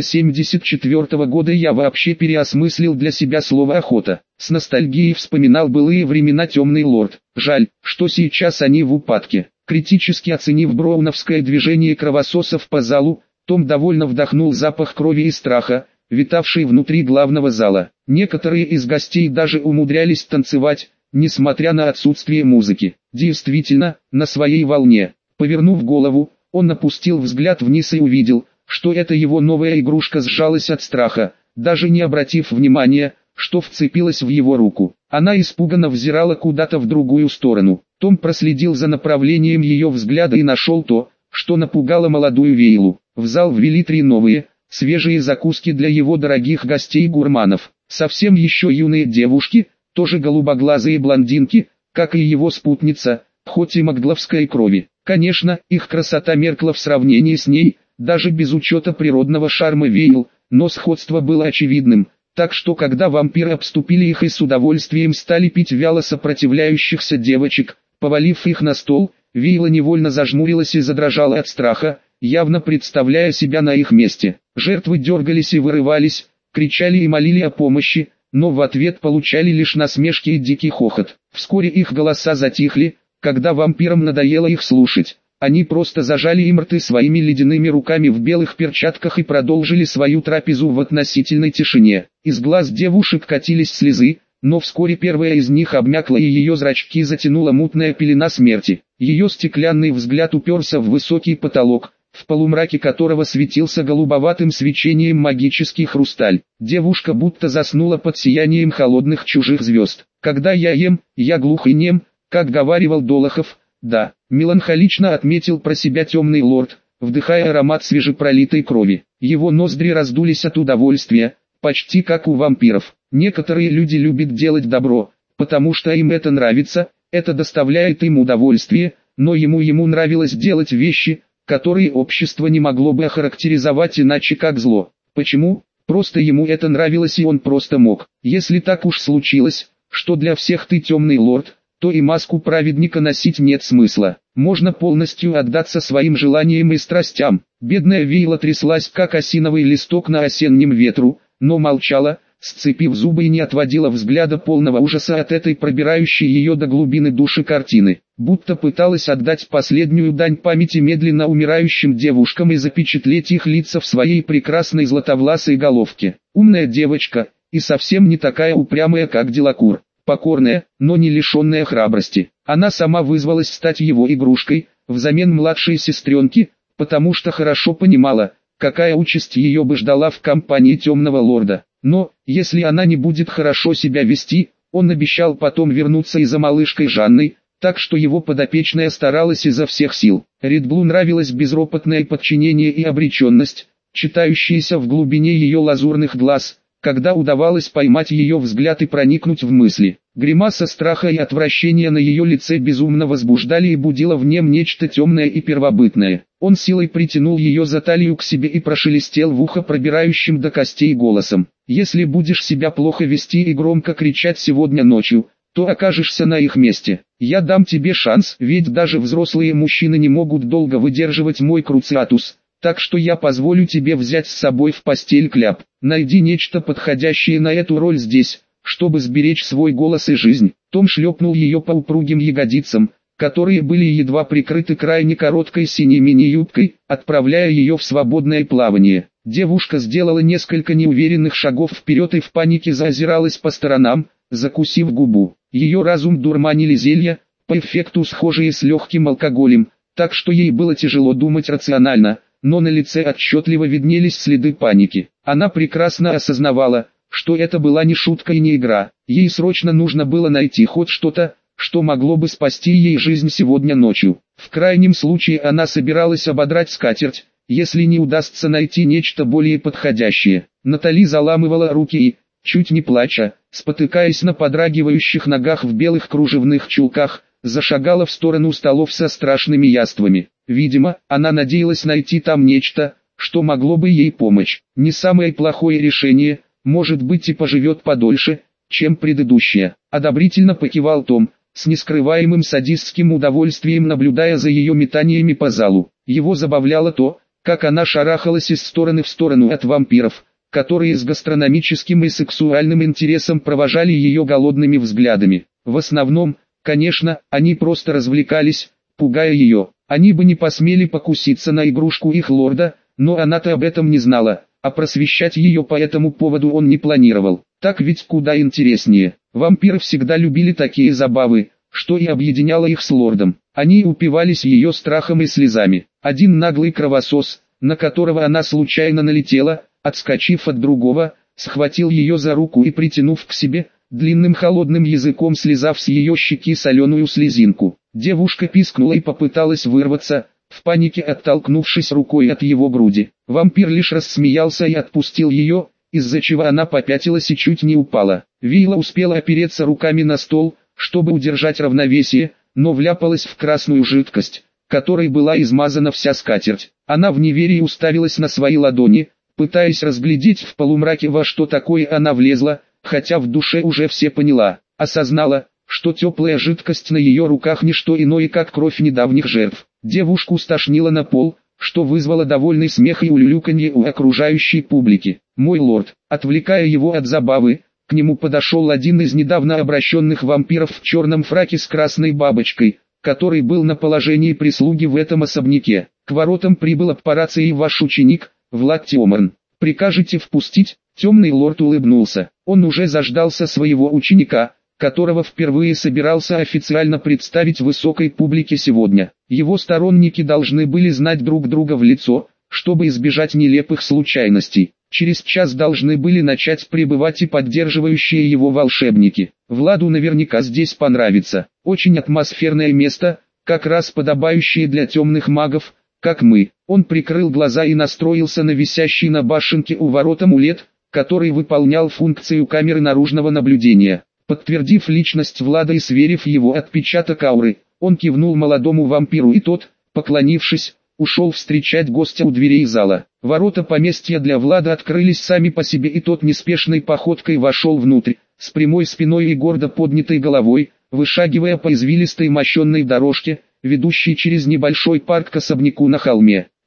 1974 года я вообще переосмыслил для себя слово «охота». С ностальгией вспоминал былые времена темный лорд. Жаль, что сейчас они в упадке. Критически оценив броуновское движение кровососов по залу, Том довольно вдохнул запах крови и страха, витавший внутри главного зала. Некоторые из гостей даже умудрялись танцевать, несмотря на отсутствие музыки. Действительно, на своей волне. Повернув голову, он опустил взгляд вниз и увидел, что эта его новая игрушка сжалась от страха, даже не обратив внимания, что вцепилась в его руку. Она испуганно взирала куда-то в другую сторону. Том проследил за направлением ее взгляда и нашел то, что напугало молодую Вейлу. В зал ввели 3 новые, свежие закуски для его дорогих гостей-гурманов. Совсем еще юные девушки, тоже голубоглазые блондинки, как и его спутница, хоть и магловской крови. Конечно, их красота меркла в сравнении с ней, даже без учета природного шарма Вейл, но сходство было очевидным, так что когда вампиры обступили их и с удовольствием стали пить вяло сопротивляющихся девочек, повалив их на стол, Вейла невольно зажмурилась и задрожала от страха, явно представляя себя на их месте. Жертвы дергались и вырывались, кричали и молили о помощи, но в ответ получали лишь насмешки и дикий хохот. Вскоре их голоса затихли, когда вампирам надоело их слушать. Они просто зажали им рты своими ледяными руками в белых перчатках и продолжили свою трапезу в относительной тишине. Из глаз девушек катились слезы, но вскоре первая из них обмякла и ее зрачки затянула мутная пелена смерти. Ее стеклянный взгляд уперся в высокий потолок, в полумраке которого светился голубоватым свечением магический хрусталь. Девушка будто заснула под сиянием холодных чужих звезд. «Когда я ем, я глух и нем», как говаривал Долохов. Да, меланхолично отметил про себя темный лорд, вдыхая аромат свежепролитой крови. Его ноздри раздулись от удовольствия, почти как у вампиров. Некоторые люди любят делать добро, потому что им это нравится, это доставляет им удовольствие, но ему нравилось делать вещи, которые общество не могло бы охарактеризовать иначе как зло. Почему? Просто ему это нравилось и он просто мог. Если так уж случилось, что для всех ты темный лорд, то и маску праведника носить нет смысла. Можно полностью отдаться своим желаниям и страстям. Бедная Вейла тряслась, как осиновый листок на осеннем ветру, но молчала, сцепив зубы, и не отводила взгляда полного ужаса от этой пробирающей ее до глубины души картины, будто пыталась отдать последнюю дань памяти медленно умирающим девушкам и запечатлеть их лица в своей прекрасной златовласой головке. Умная девочка, и совсем не такая упрямая, как Делакур, покорная, но не лишенная храбрости. Она сама вызвалась стать его игрушкой, взамен младшей сестренки, потому что хорошо понимала, какая участь ее бы ждала в компании темного лорда. Но, если она не будет хорошо себя вести, он обещал потом вернуться и за малышкой Жанной, так что его подопечная старалась изо всех сил. Редблу нравилось безропотное подчинение и обреченность, читающиеся в глубине ее лазурных глаз, когда удавалось поймать ее взгляд и проникнуть в мысли. Гримаса страха и отвращения на ее лице безумно возбуждали и будило в нем нечто темное и первобытное. Он силой притянул ее за талию к себе и прошелестел в ухо пробирающим до костей голосом: «Если будешь себя плохо вести и громко кричать сегодня ночью, то окажешься на их месте. Я дам тебе шанс, ведь даже взрослые мужчины не могут долго выдерживать мой круциатус. Так что я позволю тебе взять с собой в постель кляп. Найди нечто подходящее на эту роль здесь, чтобы сберечь свой голос и жизнь». Том шлепнул ее по упругим ягодицам, которые были едва прикрыты крайне короткой синей мини-юбкой, отправляя ее в свободное плавание. Девушка сделала несколько неуверенных шагов вперед и в панике заозиралась по сторонам, закусив губу. Ее разум дурманили зелья, по эффекту схожие с легким алкоголем, так что ей было тяжело думать рационально, но на лице отчетливо виднелись следы паники. Она прекрасно осознавала, что это была не шутка и не игра. Ей срочно нужно было найти хоть что-то, что могло бы спасти ей жизнь сегодня ночью. В крайнем случае она собиралась ободрать скатерть, если не удастся найти нечто более подходящее. Натали заламывала руки и, чуть не плача, спотыкаясь на подрагивающих ногах в белых кружевных чулках, зашагала в сторону столов со страшными яствами. Видимо, она надеялась найти там нечто, что могло бы ей помочь. Не самое плохое решение, может быть, и поживет подольше, чем предыдущее. Одобрительно покивал Том, с нескрываемым садистским удовольствием наблюдая за ее метаниями по залу. Его забавляло то, как она шарахалась из стороны в сторону от вампиров, которые с гастрономическим и сексуальным интересом провожали ее голодными взглядами. В основном, конечно, они просто развлекались, пугая ее. Они бы не посмели покуситься на игрушку их лорда, но она-то об этом не знала, а просвещать ее по этому поводу он не планировал. Так ведь куда интереснее. Вампиры всегда любили такие забавы, что и объединяло их с лордом. Они упивались ее страхом и слезами. Один наглый кровосос, на которого она случайно налетела, отскочив от другого, схватил ее за руку и, притянув к себе, длинным холодным языком слезав с ее щеки соленую слезинку. Девушка пискнула и попыталась вырваться, в панике оттолкнувшись рукой от его груди. Вампир лишь рассмеялся и отпустил ее, из-за чего она попятилась и чуть не упала. Вейла успела опереться руками на стол, чтобы удержать равновесие, но вляпалась в красную жидкость, которой была измазана вся скатерть. Она в неверии уставилась на свои ладони, пытаясь разглядеть в полумраке, во что такое она влезла, хотя в душе уже все поняла, осознала, что теплая жидкость на ее руках не что иное, как кровь недавних жертв. Девушку стошнило на пол, что вызвало довольный смех и улюлюканье у окружающей публики. «Мой лорд», отвлекая его от забавы, к нему подошел один из недавно обращенных вампиров в черном фраке с красной бабочкой, который был на положении прислуги в этом особняке. «К воротам прибыл по рации ваш ученик, Влад Тиомарн. Прикажете впустить?» Темный лорд улыбнулся. Он уже заждался своего ученика, которого впервые собирался официально представить высокой публике сегодня. Его сторонники должны были знать друг друга в лицо, чтобы избежать нелепых случайностей. Через час должны были начать прибывать и поддерживающие его волшебники. Владу наверняка здесь понравится. Очень атмосферное место, как раз подобающее для темных магов, как мы. Он прикрыл глаза и настроился на висящий на башенке у ворот амулет, который выполнял функцию камеры наружного наблюдения. Подтвердив личность Влада и сверив его отпечаток ауры, он кивнул молодому вампиру, и тот, поклонившись, ушел встречать гостя у дверей зала. Ворота поместья для Влада открылись сами по себе, и тот неспешной походкой вошел внутрь, с прямой спиной и гордо поднятой головой, вышагивая по извилистой мощенной дорожке, ведущей через небольшой парк к особняку на холме.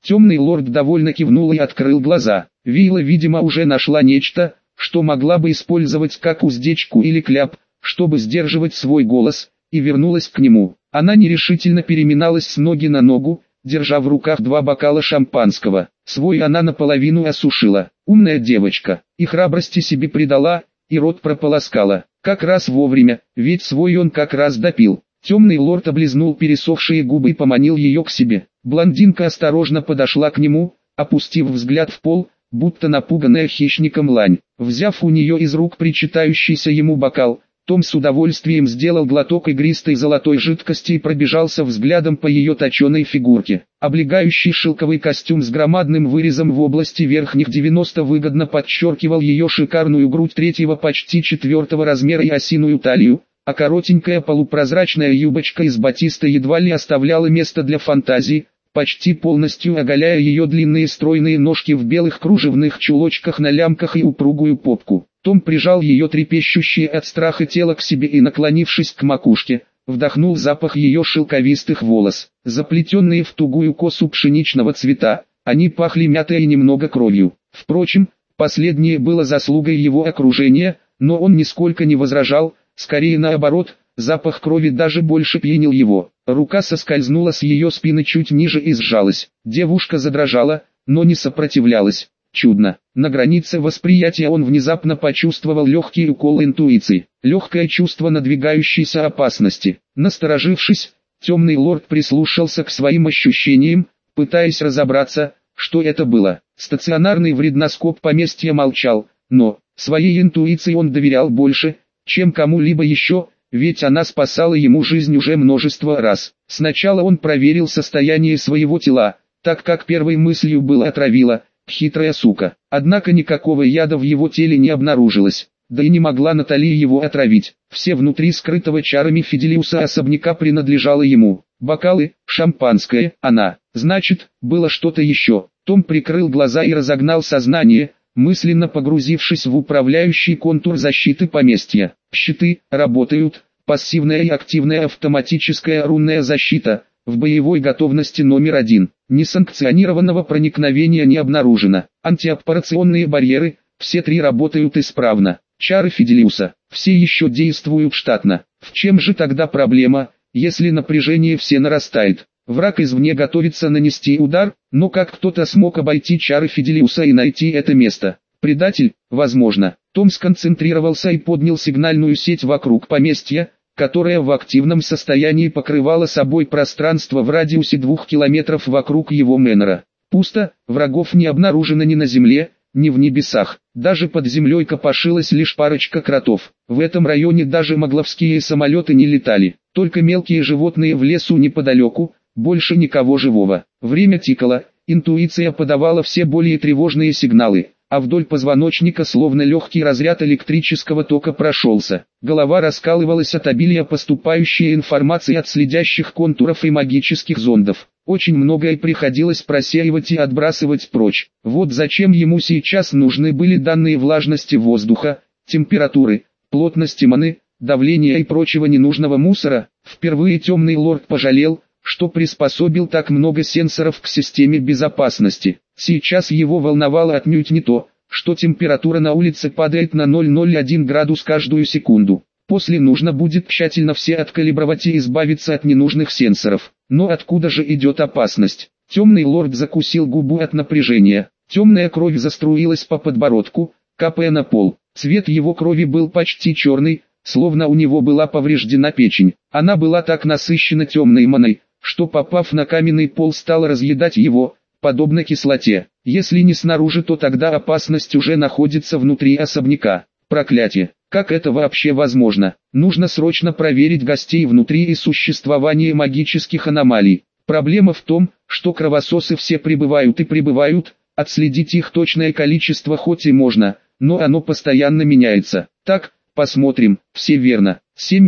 Темный лорд довольно кивнул и открыл глаза. Вийла, видимо, уже нашла нечто, что могла бы использовать как уздечку или кляп, чтобы сдерживать свой голос, и вернулась к нему. Она нерешительно переминалась с ноги на ногу, держа в руках 2 бокала шампанского. Свой она наполовину осушила. Умная девочка, и храбрости себе придала, и рот прополоскала. Как раз вовремя, ведь свой он как раз допил. Темный лорд облизнул пересохшие губы и поманил ее к себе. Блондинка осторожно подошла к нему, опустив взгляд в пол, будто напуганная хищником лань. Взяв у нее из рук причитающийся ему бокал, Том с удовольствием сделал глоток игристой золотой жидкости и пробежался взглядом по ее точеной фигурке. Облегающий шелковый костюм с громадным вырезом в области верхних 90 выгодно подчеркивал ее шикарную грудь 3-го почти 4-го размера и осиную талию, а коротенькая полупрозрачная юбочка из батиста едва ли оставляла место для фантазии, почти полностью оголяя ее длинные стройные ножки в белых кружевных чулочках на лямках и упругую попку. Том прижал ее трепещущее от страха тело к себе и, наклонившись к макушке, вдохнул запах ее шелковистых волос. Заплетенные в тугую косу пшеничного цвета, они пахли мятой и немного кровью. Впрочем, последнее было заслугой его окружения, но он нисколько не возражал, скорее наоборот, запах крови даже больше пьянил его. Рука соскользнула с ее спины чуть ниже и сжалась. Девушка задрожала, но не сопротивлялась. Чудно. На границе восприятия он внезапно почувствовал легкий укол интуиции. Легкое чувство надвигающейся опасности. Насторожившись, темный лорд прислушался к своим ощущениям, пытаясь разобраться, что это было. Стационарный вредноскоп поместья молчал, но своей интуиции он доверял больше, чем кому-либо еще, ведь она спасала ему жизнь уже множество раз. Сначала он проверил состояние своего тела, так как первой мыслью было «отравила», хитрая сука. Однако никакого яда в его теле не обнаружилось, да и не могла Натали его отравить. Все внутри скрытого чарами Фиделиуса особняка принадлежало ему. Бокалы, шампанское, она. Значит, было что-то еще. Том прикрыл глаза и разогнал сознание, мысленно погрузившись в управляющий контур защиты поместья. Щиты работают, пассивная и активная автоматическая рунная защита, в боевой готовности номер 1. Несанкционированного проникновения не обнаружено. Антиаппарационные барьеры, все 3 работают исправно. Чары Фиделиуса, все еще действуют штатно. В чем же тогда проблема, если напряжение все нарастает? Враг извне готовится нанести удар, но как кто-то смог обойти чары Фиделиуса и найти это место? Предатель, возможно. Том сконцентрировался и поднял сигнальную сеть вокруг поместья, которая в активном состоянии покрывала собой пространство в радиусе 2 километров вокруг его мэнора. Пусто, врагов не обнаружено ни на земле, ни в небесах. Даже под землей копошилась лишь парочка кротов. В этом районе даже могловские самолеты не летали. Только мелкие животные в лесу неподалеку, больше никого живого. Время тикало, интуиция подавала все более тревожные сигналы, а вдоль позвоночника словно легкий разряд электрического тока прошелся. Голова раскалывалась от обилия поступающей информации от следящих контуров и магических зондов. Очень многое приходилось просеивать и отбрасывать прочь. Вот зачем ему сейчас нужны были данные влажности воздуха, температуры, плотности маны, давления и прочего ненужного мусора. Впервые темный лорд пожалел, что приспособил так много сенсоров к системе безопасности. Сейчас его волновало отнюдь не то, что температура на улице падает на 0,01 градус каждую секунду. После нужно будет тщательно все откалибровать и избавиться от ненужных сенсоров. Но откуда же идет опасность? Темный лорд закусил губу от напряжения. Темная кровь заструилась по подбородку, капая на пол. Цвет его крови был почти черный, словно у него была повреждена печень. Она была так насыщена темной маной, что, попав на каменный пол, стала разъедать его, подобно кислоте. Если не снаружи, то тогда опасность уже находится внутри особняка. Проклятие! Как это вообще возможно? Нужно срочно проверить гостей внутри и существование магических аномалий. Проблема в том, что кровососы все прибывают и прибывают, отследить их точное количество хоть и можно, но оно постоянно меняется. Так, посмотрим, все верно.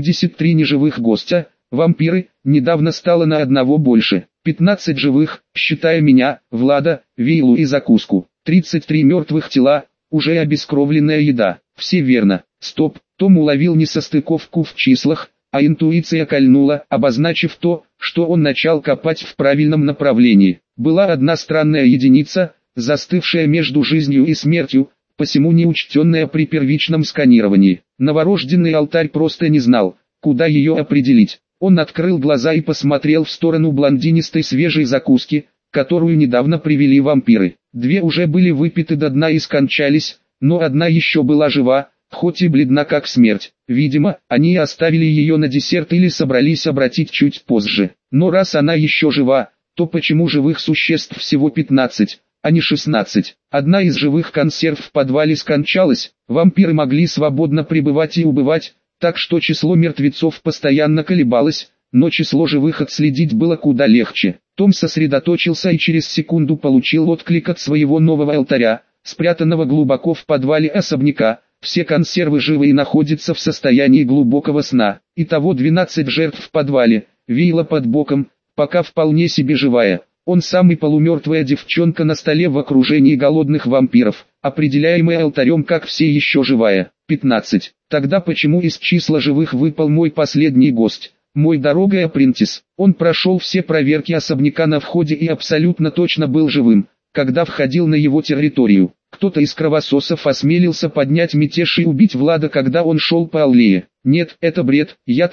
73 неживых гостя, вампиры, недавно стало на одного больше. 15 живых, считая меня, Влада, Вейлу и закуску. 33 мертвых тела, уже обескровленная еда. Все верно. Стоп, Том уловил несостыковку в числах, а интуиция кольнула, обозначив то, что он начал копать в правильном направлении. Была одна странная единица, застывшая между жизнью и смертью, посему неучтенная при первичном сканировании. Новорожденный алтарь просто не знал, куда ее определить. Он открыл глаза и посмотрел в сторону блондинистой свежей закуски, которую недавно привели вампиры. Две уже были выпиты до дна и скончались, но одна еще была жива, хоть и бледна как смерть. Видимо, они оставили ее на десерт или собрались обратить чуть позже. Но раз она еще жива, то почему живых существ всего 15, а не 16? Одна из живых консерв в подвале скончалась, вампиры могли свободно пребывать и убывать, так что число мертвецов постоянно колебалось, но число живых отследить было куда легче. Том сосредоточился и через секунду получил отклик от своего нового алтаря, спрятанного глубоко в подвале особняка. Все консервы живы и находятся в состоянии глубокого сна. Итого 12 жертв в подвале, Вейла под боком, пока вполне себе живая. Он сам и полумертвая девчонка на столе в окружении голодных вампиров, определяемая алтарем как все еще живая. 15. Тогда почему из числа живых выпал мой последний гость? Мой дорогой апрентис. Он прошел все проверки особняка на входе и абсолютно точно был живым, когда входил на его территорию. Кто-то из кровососов осмелился поднять мятеж и убить Влада, когда он шел по аллее. Нет, это бред,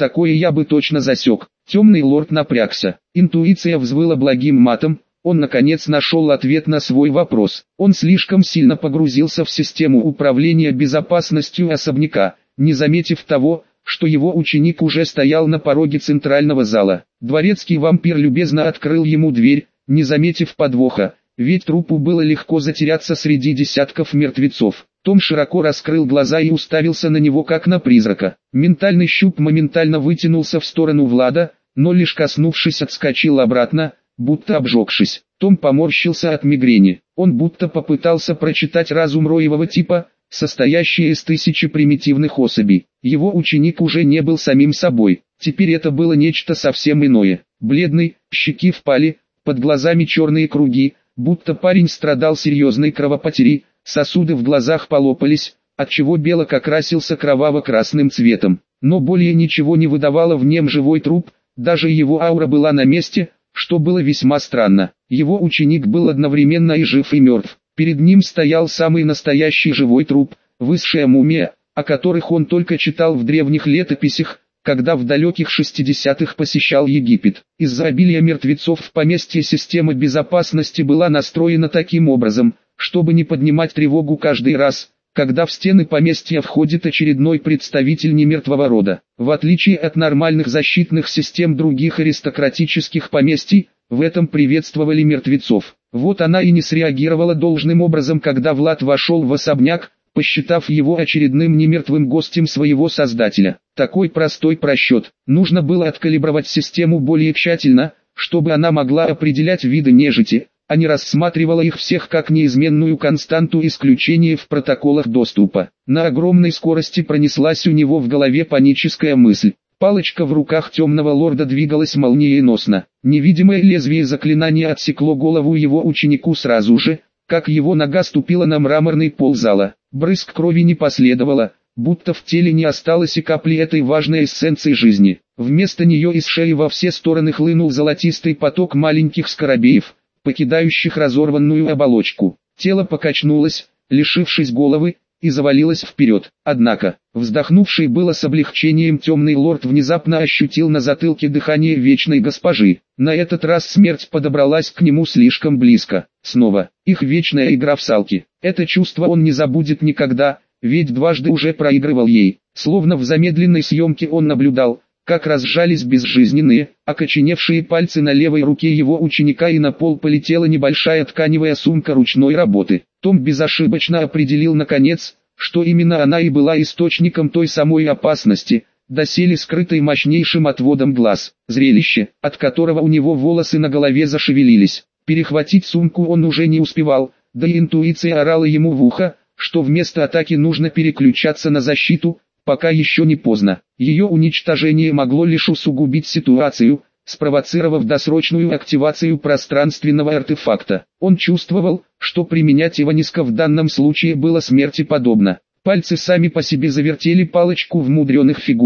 я бы точно засек. Темный лорд напрягся. Интуиция взвыла благим матом. Он наконец нашел ответ на свой вопрос. Он слишком сильно погрузился в систему управления безопасностью особняка, не заметив того, что его ученик уже стоял на пороге центрального зала. Дворецкий вампир любезно открыл ему дверь, не заметив подвоха, ведь трупу было легко затеряться среди десятков мертвецов. Том широко раскрыл глаза и уставился на него как на призрака. Ментальный щуп моментально вытянулся в сторону Влада, но лишь коснувшись отскочил обратно, будто обжегшись. Том поморщился от мигрени. Он будто попытался прочитать разум роевого типа, состоящий из 1000 примитивных особей. Его ученик уже не был самим собой. Теперь это было нечто совсем иное. Бледный, щеки впали, под глазами черные круги, будто парень страдал серьезной кровопотерей, сосуды в глазах полопались, отчего белок окрасился кроваво-красным цветом. Но более ничего не выдавало в нем живой труп, даже его аура была на месте, что было весьма странно. Его ученик был одновременно и жив, и мертв. Перед ним стоял самый настоящий живой труп, высшая мумия, о которых он только читал в древних летописях, когда в далеких 60-х посещал Египет. Из-за обилия мертвецов в поместье система безопасности была настроена таким образом, чтобы не поднимать тревогу каждый раз, когда в стены поместья входит очередной представитель немертвого рода. В отличие от нормальных защитных систем других аристократических поместий, в этом приветствовали мертвецов. Вот она и не среагировала должным образом, когда Влад вошел в особняк, посчитав его очередным немертвым гостем своего создателя. Такой простой просчет. Нужно было откалибровать систему более тщательно, чтобы она могла определять виды нежити, а не рассматривала их всех как неизменную константу исключения в протоколах доступа. На огромной скорости пронеслась у него в голове паническая мысль. Палочка в руках темного лорда двигалась молниеносно. Невидимое лезвие заклинания отсекло голову его ученику сразу же, как его нога ступила на мраморный пол зала. Брызг крови не последовало, будто в теле не осталось и капли этой важной эссенции жизни. Вместо нее из шеи во все стороны хлынул золотистый поток маленьких скоробеев, покидающих разорванную оболочку. Тело покачнулось, лишившись головы, и завалилась вперед. Однако, вздохнувший было с облегчением темный лорд внезапно ощутил на затылке дыхание вечной госпожи. На этот раз смерть подобралась к нему слишком близко. Снова, их вечная игра в салки. Это чувство он не забудет никогда, ведь дважды уже проигрывал ей. Словно в замедленной съемке он наблюдал, как разжались безжизненные, окоченевшие пальцы на левой руке его ученика, и на пол полетела небольшая тканевая сумка ручной работы. Том безошибочно определил наконец, что именно она и была источником той самой опасности, доселе скрытой мощнейшим отводом глаз. Зрелище, от которого у него волосы на голове зашевелились. Перехватить сумку он уже не успевал, да и интуиция орала ему в ухо, что вместо атаки нужно переключаться на защиту, пока еще не поздно. Ее уничтожение могло лишь усугубить ситуацию, спровоцировав досрочную активацию пространственного артефакта. Он чувствовал, что применять его низко в данном случае было смерти подобно. Пальцы сами по себе завертели палочку в мудреных фигурах,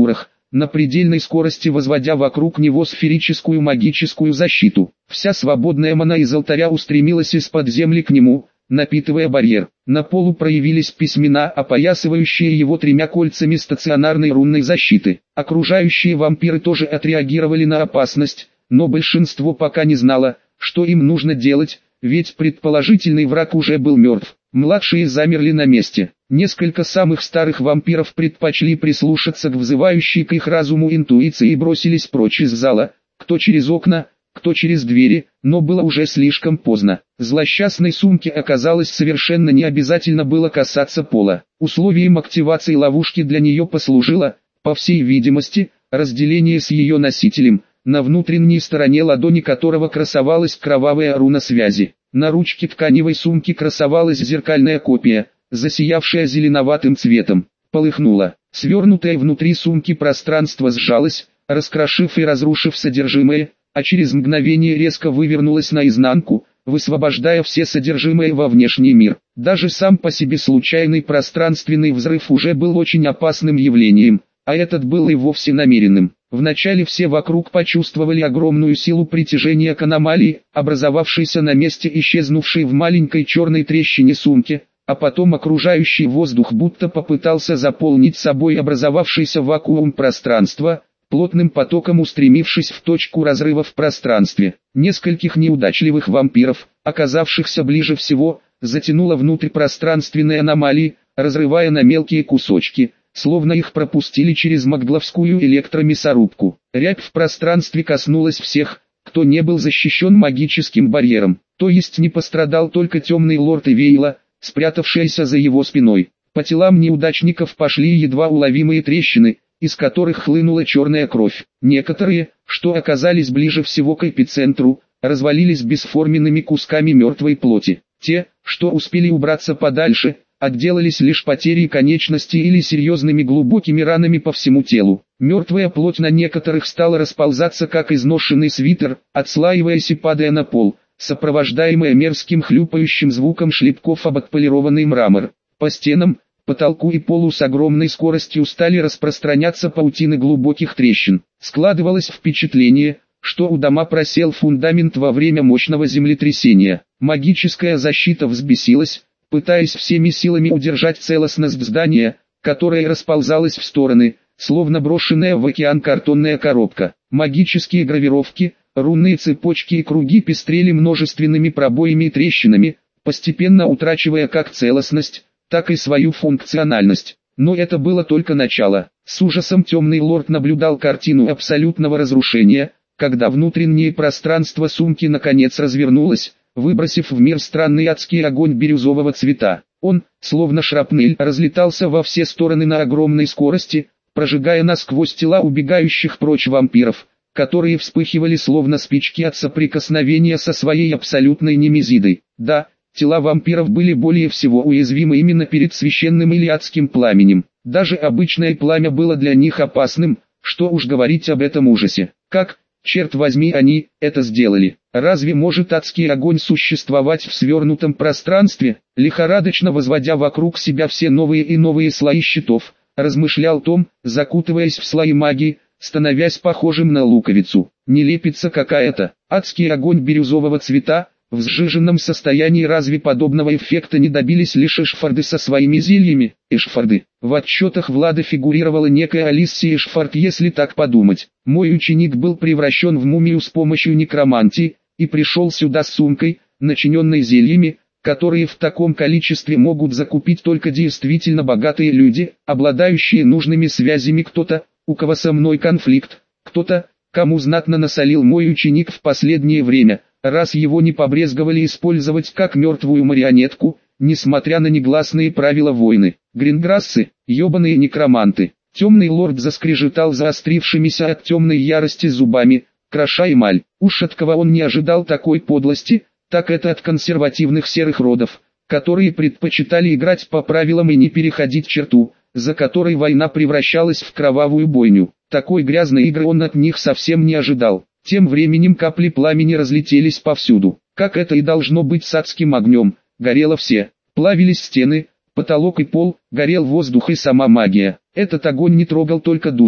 на предельной скорости возводя вокруг него сферическую магическую защиту. Вся свободная мана из алтаря устремилась из-под земли к нему, напитывая барьер. На полу проявились письмена, опоясывающие его тремя кольцами стационарной рунной защиты. Окружающие вампиры тоже отреагировали на опасность, но большинство пока не знало, что им нужно делать, ведь предположительный враг уже был мертв. Младшие замерли на месте. Несколько самых старых вампиров предпочли прислушаться к взывающей к их разуму интуиции и бросились прочь из зала, кто через окна, кто через двери, но было уже слишком поздно. Злосчастной сумки оказалось совершенно не обязательно было касаться пола. Условием активации ловушки для нее послужило, по всей видимости, разделение с ее носителем, на внутренней стороне ладони которого красовалась кровавая руна связи. На ручке тканевой сумки красовалась зеркальная копия, засиявшая зеленоватым цветом. Полыхнула. Свернутое внутри сумки пространство сжалось, раскрошив и разрушив содержимое, а через мгновение резко вывернулось наизнанку, высвобождая все содержимое во внешний мир. Даже сам по себе случайный пространственный взрыв уже был очень опасным явлением, а этот был и вовсе намеренным. Вначале все вокруг почувствовали огромную силу притяжения к аномалии, образовавшейся на месте исчезнувшей в маленькой черной трещине сумки, а потом окружающий воздух будто попытался заполнить собой образовавшийся вакуум пространства, плотным потоком устремившись в точку разрыва в пространстве. Нескольких неудачливых вампиров, оказавшихся ближе всего, затянуло внутрь пространственной аномалии, разрывая на мелкие кусочки, словно их пропустили через магловскую электромясорубку. Рябь в пространстве коснулась всех, кто не был защищен магическим барьером, то есть не пострадал только темный лорд Ивейла, спрятавшийся за его спиной. По телам неудачников пошли едва уловимые трещины, из которых хлынула черная кровь. Некоторые, что оказались ближе всего к эпицентру, развалились бесформенными кусками мертвой плоти. Те, что успели убраться подальше, отделались лишь потерей конечности или серьезными глубокими ранами по всему телу. Мертвая плоть на некоторых стала расползаться как изношенный свитер, отслаиваясь и падая на пол, сопровождаемая мерзким хлюпающим звуком шлепков об отполированный мрамор. По стенам, потолку и полу с огромной скоростью стали распространяться паутины глубоких трещин. Складывалось впечатление, что у дома просел фундамент во время мощного землетрясения. Магическая защита взбесилась, пытаясь всеми силами удержать целостность здания, которое расползалось в стороны, словно брошенная в океан картонная коробка. Магические гравировки, рунные цепочки и круги пестрели множественными пробоями и трещинами, постепенно утрачивая как целостность, так и свою функциональность. Но это было только начало. С ужасом темный лорд наблюдал картину абсолютного разрушения, когда внутреннее пространство сумки наконец развернулось, выбросив в мир странный адский огонь бирюзового цвета. Он, словно шрапнель, разлетался во все стороны на огромной скорости, прожигая насквозь тела убегающих прочь вампиров, которые вспыхивали словно спички от соприкосновения со своей абсолютной немезидой. Да, тела вампиров были более всего уязвимы именно перед священным или адским пламенем. Даже обычное пламя было для них опасным, что уж говорить об этом ужасе. Как, черт возьми, они это сделали? Разве может адский огонь существовать в свернутом пространстве? Лихорадочно возводя вокруг себя все новые и новые слои щитов, размышлял Том, закутываясь в слои магии, становясь похожим на луковицу. Нелепица какая-то. Адский огонь бирюзового цвета, в сжиженном состоянии. Разве подобного эффекта не добились лишь эшфорды со своими зельями? Эшфорды. В отчетах Влада фигурировала некая Алиссия Эшфорд, если так подумать. Мой ученик был превращен в мумию с помощью некромантии, и пришел сюда с сумкой, начиненной зельями, которые в таком количестве могут закупить только действительно богатые люди, обладающие нужными связями. Кто-то, у кого со мной конфликт, кто-то, кому знатно насолил мой ученик в последнее время, раз его не побрезговали использовать как мертвую марионетку, несмотря на негласные правила войны. Гринграссы, ебаные некроманты. Темный лорд заскрежетал заострившимися от темной ярости зубами, кроша эмаль. Уж от кого он не ожидал такой подлости, так это от консервативных серых родов, которые предпочитали играть по правилам и не переходить черту, за которой война превращалась в кровавую бойню. Такой грязной игры он от них совсем не ожидал. Тем временем капли пламени разлетелись повсюду. Как это и должно быть с адским огнем, горело все. Плавились стены, потолок и пол, горел воздух и сама магия. Этот огонь не трогал только души,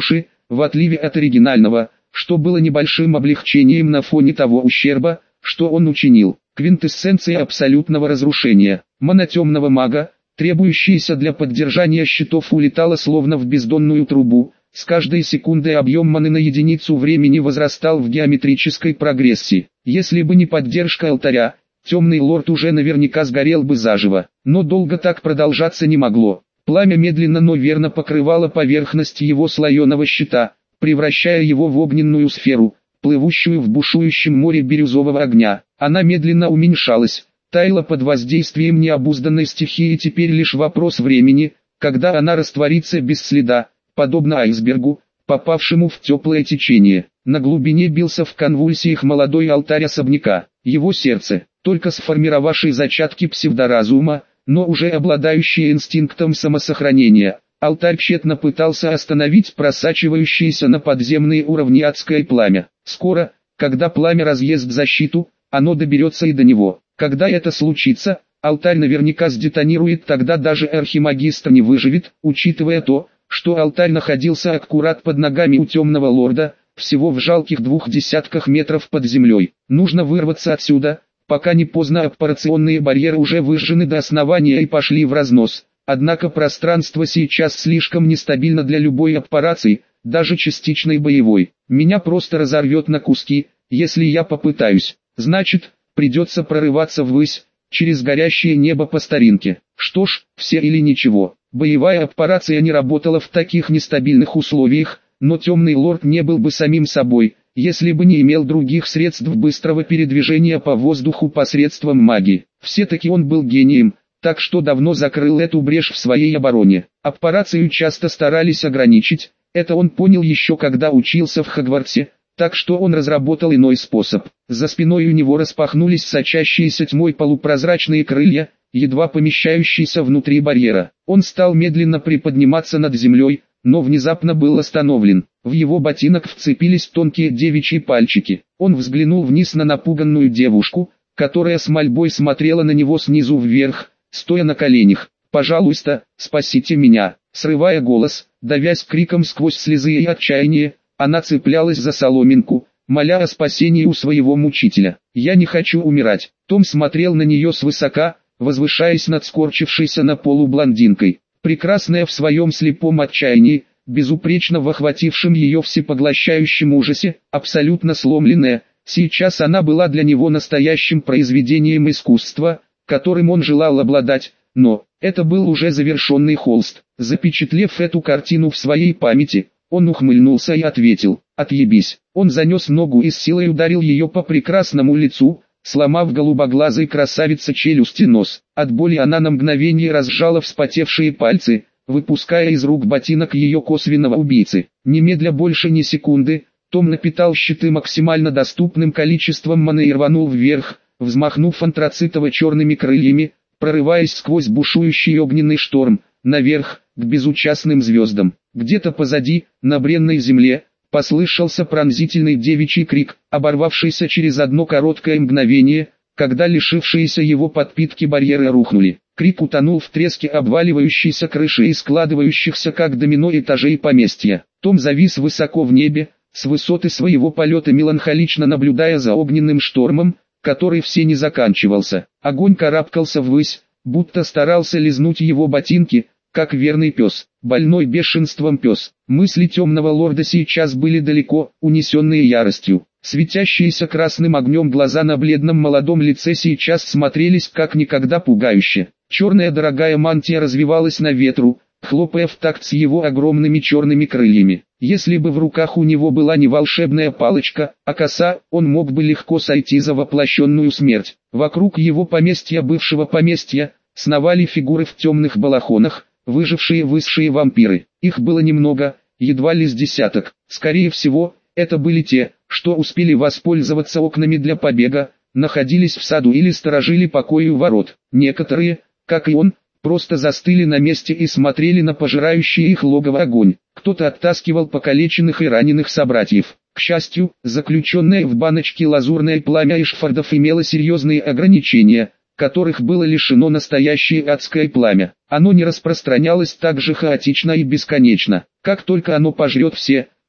в отливе от оригинального, что было небольшим облегчением на фоне того ущерба, что он учинил. Квинтэссенция абсолютного разрушения. Мана темного мага, требующаяся для поддержания щитов, улетала словно в бездонную трубу. С каждой секундой объем маны на единицу времени возрастал в геометрической прогрессии. Если бы не поддержка алтаря, темный лорд уже наверняка сгорел бы заживо. Но долго так продолжаться не могло. Пламя медленно, но верно покрывало поверхность его слоеного щита, превращая его в огненную сферу, плывущую в бушующем море бирюзового огня. Она медленно уменьшалась, таяла под воздействием необузданной стихии, и теперь лишь вопрос времени, когда она растворится без следа, подобно айсбергу, попавшему в теплое течение. На глубине бился в конвульсиях молодой алтарь особняка. Его сердце, только сформировавший зачатки псевдоразума, но уже обладающий инстинктом самосохранения. Алтарь тщетно пытался остановить просачивающееся на подземные уровни адское пламя. Скоро, когда пламя разъест защиту, оно доберется и до него. Когда это случится, алтарь наверняка сдетонирует, тогда даже архимагистр не выживет, учитывая то, что алтарь находился аккурат под ногами у темного лорда, всего в жалких 20 метров под землей. Нужно вырваться отсюда, пока не поздно. Аппарационные барьеры уже выжжены до основания и пошли в разнос. Однако пространство сейчас слишком нестабильно для любой операции, даже частичной боевой. Меня просто разорвет на куски, если я попытаюсь. Значит, придется прорываться ввысь, через горящее небо по старинке. Что ж, все или ничего. Боевая операция не работала в таких нестабильных условиях, но темный лорд не был бы самим собой, если бы не имел других средств быстрого передвижения по воздуху посредством магии. Все-таки он был гением, так что давно закрыл эту брешь в своей обороне. Операцию часто старались ограничить, это он понял еще когда учился в Хогвартсе, так что он разработал иной способ. За спиной у него распахнулись сочащиеся тьмой полупрозрачные крылья, едва помещающиеся внутри барьера. Он стал медленно приподниматься над землей, но внезапно был остановлен. В его ботинок вцепились тонкие девичьи пальчики. Он взглянул вниз на напуганную девушку, которая с мольбой смотрела на него снизу вверх, стоя на коленях. «Пожалуйста, спасите меня!» Срывая голос, давясь криком сквозь слезы и отчаяние, она цеплялась за соломинку, моля о спасении у своего мучителя. «Я не хочу умирать». Том смотрел на нее свысока, возвышаясь над скорчившейся на полу блондинкой. Прекрасная в своем слепом отчаянии, безупречно в охватившем ее всепоглощающем ужасе, абсолютно сломленная, сейчас она была для него настоящим произведением искусства, которым он желал обладать, но это был уже завершенный холст. Запечатлев эту картину в своей памяти, он ухмыльнулся и ответил: «Отъебись». Он занес ногу и с силой ударил ее по прекрасному лицу, сломав голубоглазой красавице челюсть и нос. От боли она на мгновение разжала вспотевшие пальцы, выпуская из рук ботинок ее косвенного убийцы. Немедля больше ни секунды, Том напитал щиты максимально доступным количеством маны и рванул вверх, взмахнув антрацитово-черными крыльями, прорываясь сквозь бушующий огненный шторм, наверх, к безучастным звездам. Где-то позади, на бренной земле, послышался пронзительный девичий крик, оборвавшийся через одно короткое мгновение, когда лишившиеся его подпитки барьеры рухнули. Крик утонул в треске обваливающейся крыши и складывающихся как домино этажей поместья. Том завис высоко в небе, с высоты своего полета меланхолично наблюдая за огненным штормом, который все не заканчивался. Огонь карабкался ввысь, будто старался лизнуть его ботинки, как верный пес, больной бешенством пес. Мысли темного лорда сейчас были далеко, унесенные яростью. Светящиеся красным огнем глаза на бледном молодом лице сейчас смотрелись как никогда пугающе. Черная дорогая мантия развивалась на ветру, хлопая в такт с его огромными черными крыльями. Если бы в руках у него была не волшебная палочка, а коса, он мог бы легко сойти за воплощенную смерть. Вокруг его бывшего поместья, сновали фигуры в темных балахонах, выжившие высшие вампиры. Их было немного, едва ли с десяток. Скорее всего, это были те, что успели воспользоваться окнами для побега, находились в саду или сторожили покои у ворот. Некоторые, как и он, просто застыли на месте и смотрели на пожирающий их логово огонь. Кто-то оттаскивал покалеченных и раненых собратьев. К счастью, заключенное в баночке лазурное пламя Ишфордов имело серьезные ограничения, которых было лишено настоящее адское пламя. Оно не распространялось так же хаотично и бесконечно. Как только оно пожрет все,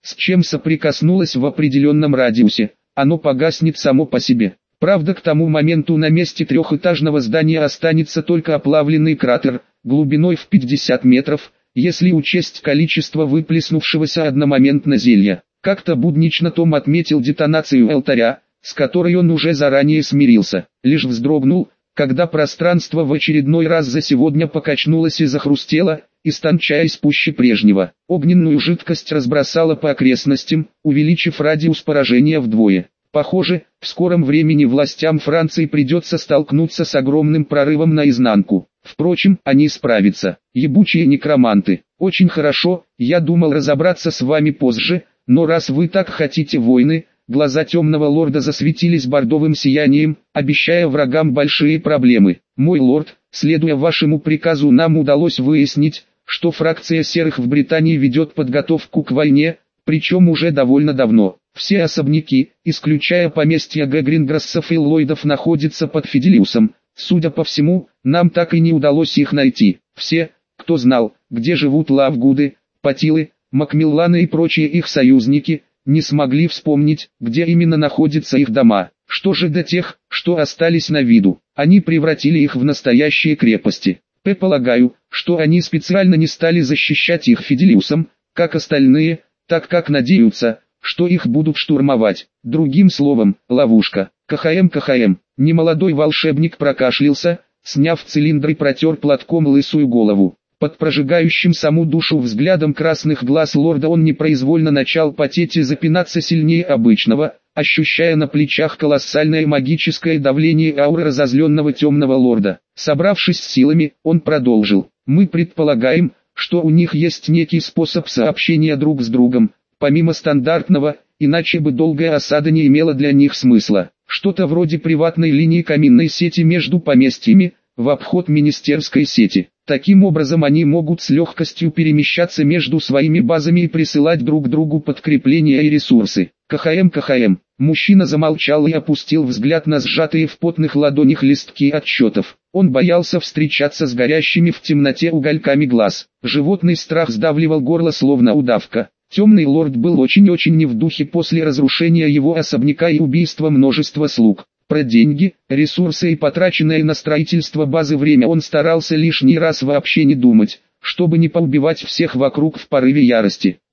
с чем соприкоснулось в определенном радиусе, оно погаснет само по себе. Правда, к тому моменту на месте трехэтажного здания останется только оплавленный кратер, глубиной в 50 метров, если учесть количество выплеснувшегося одномоментно зелья. Как-то буднично Том отметил детонацию алтаря, с которой он уже заранее смирился, лишь вздрогнул, когда пространство в очередной раз за сегодня покачнулось и захрустело, истончаясь пуще прежнего. Огненную жидкость разбросала по окрестностям, увеличив радиус поражения вдвое. Похоже, в скором времени властям Франции придется столкнуться с огромным прорывом наизнанку. Впрочем, они справятся. Ебучие некроманты. Очень хорошо, я думал разобраться с вами позже, но раз вы так хотите войны, глаза темного лорда засветились бордовым сиянием, обещая врагам большие проблемы. Мой лорд, следуя вашему приказу, нам удалось выяснить, что фракция серых в Британии ведет подготовку к войне, причем уже довольно давно. Все особняки, исключая поместья Гринграссов и Ллойдов, находятся под Фиделиусом. Судя по всему, нам так и не удалось их найти. Все, кто знал, где живут Лавгуды, Патилы, Макмилланы и прочие их союзники, не смогли вспомнить, где именно находятся их дома. Что же до тех, что остались на виду? Они превратили их в настоящие крепости. Полагаю, что они специально не стали защищать их Фиделиусом, как остальные, так как надеются, что их будут штурмовать. Другим словом, ловушка. КХМ. Немолодой волшебник прокашлялся, сняв цилиндр и протер платком лысую голову. Под прожигающим саму душу взглядом красных глаз лорда он непроизвольно начал потеть и запинаться сильнее обычного, ощущая на плечах колоссальное магическое давление ауры разозленного темного лорда. Собравшись с силами, он продолжил. Мы предполагаем, что у них есть некий способ сообщения друг с другом, помимо стандартного, иначе бы долгая осада не имела для них смысла. Что-то вроде приватной линии каминной сети между поместьями, в обход министерской сети. Таким образом они могут с легкостью перемещаться между своими базами и присылать друг другу подкрепления и ресурсы. КХМ. Мужчина замолчал и опустил взгляд на сжатые в потных ладонях листки отчетов. Он боялся встречаться с горящими в темноте угольками глаз. Животный страх сдавливал горло словно удавка. Темный лорд был очень-очень не в духе после разрушения его особняка и убийства множества слуг. Про деньги, ресурсы и потраченное на строительство базы время он старался лишний раз вообще не думать, чтобы не поубивать всех вокруг в порыве ярости.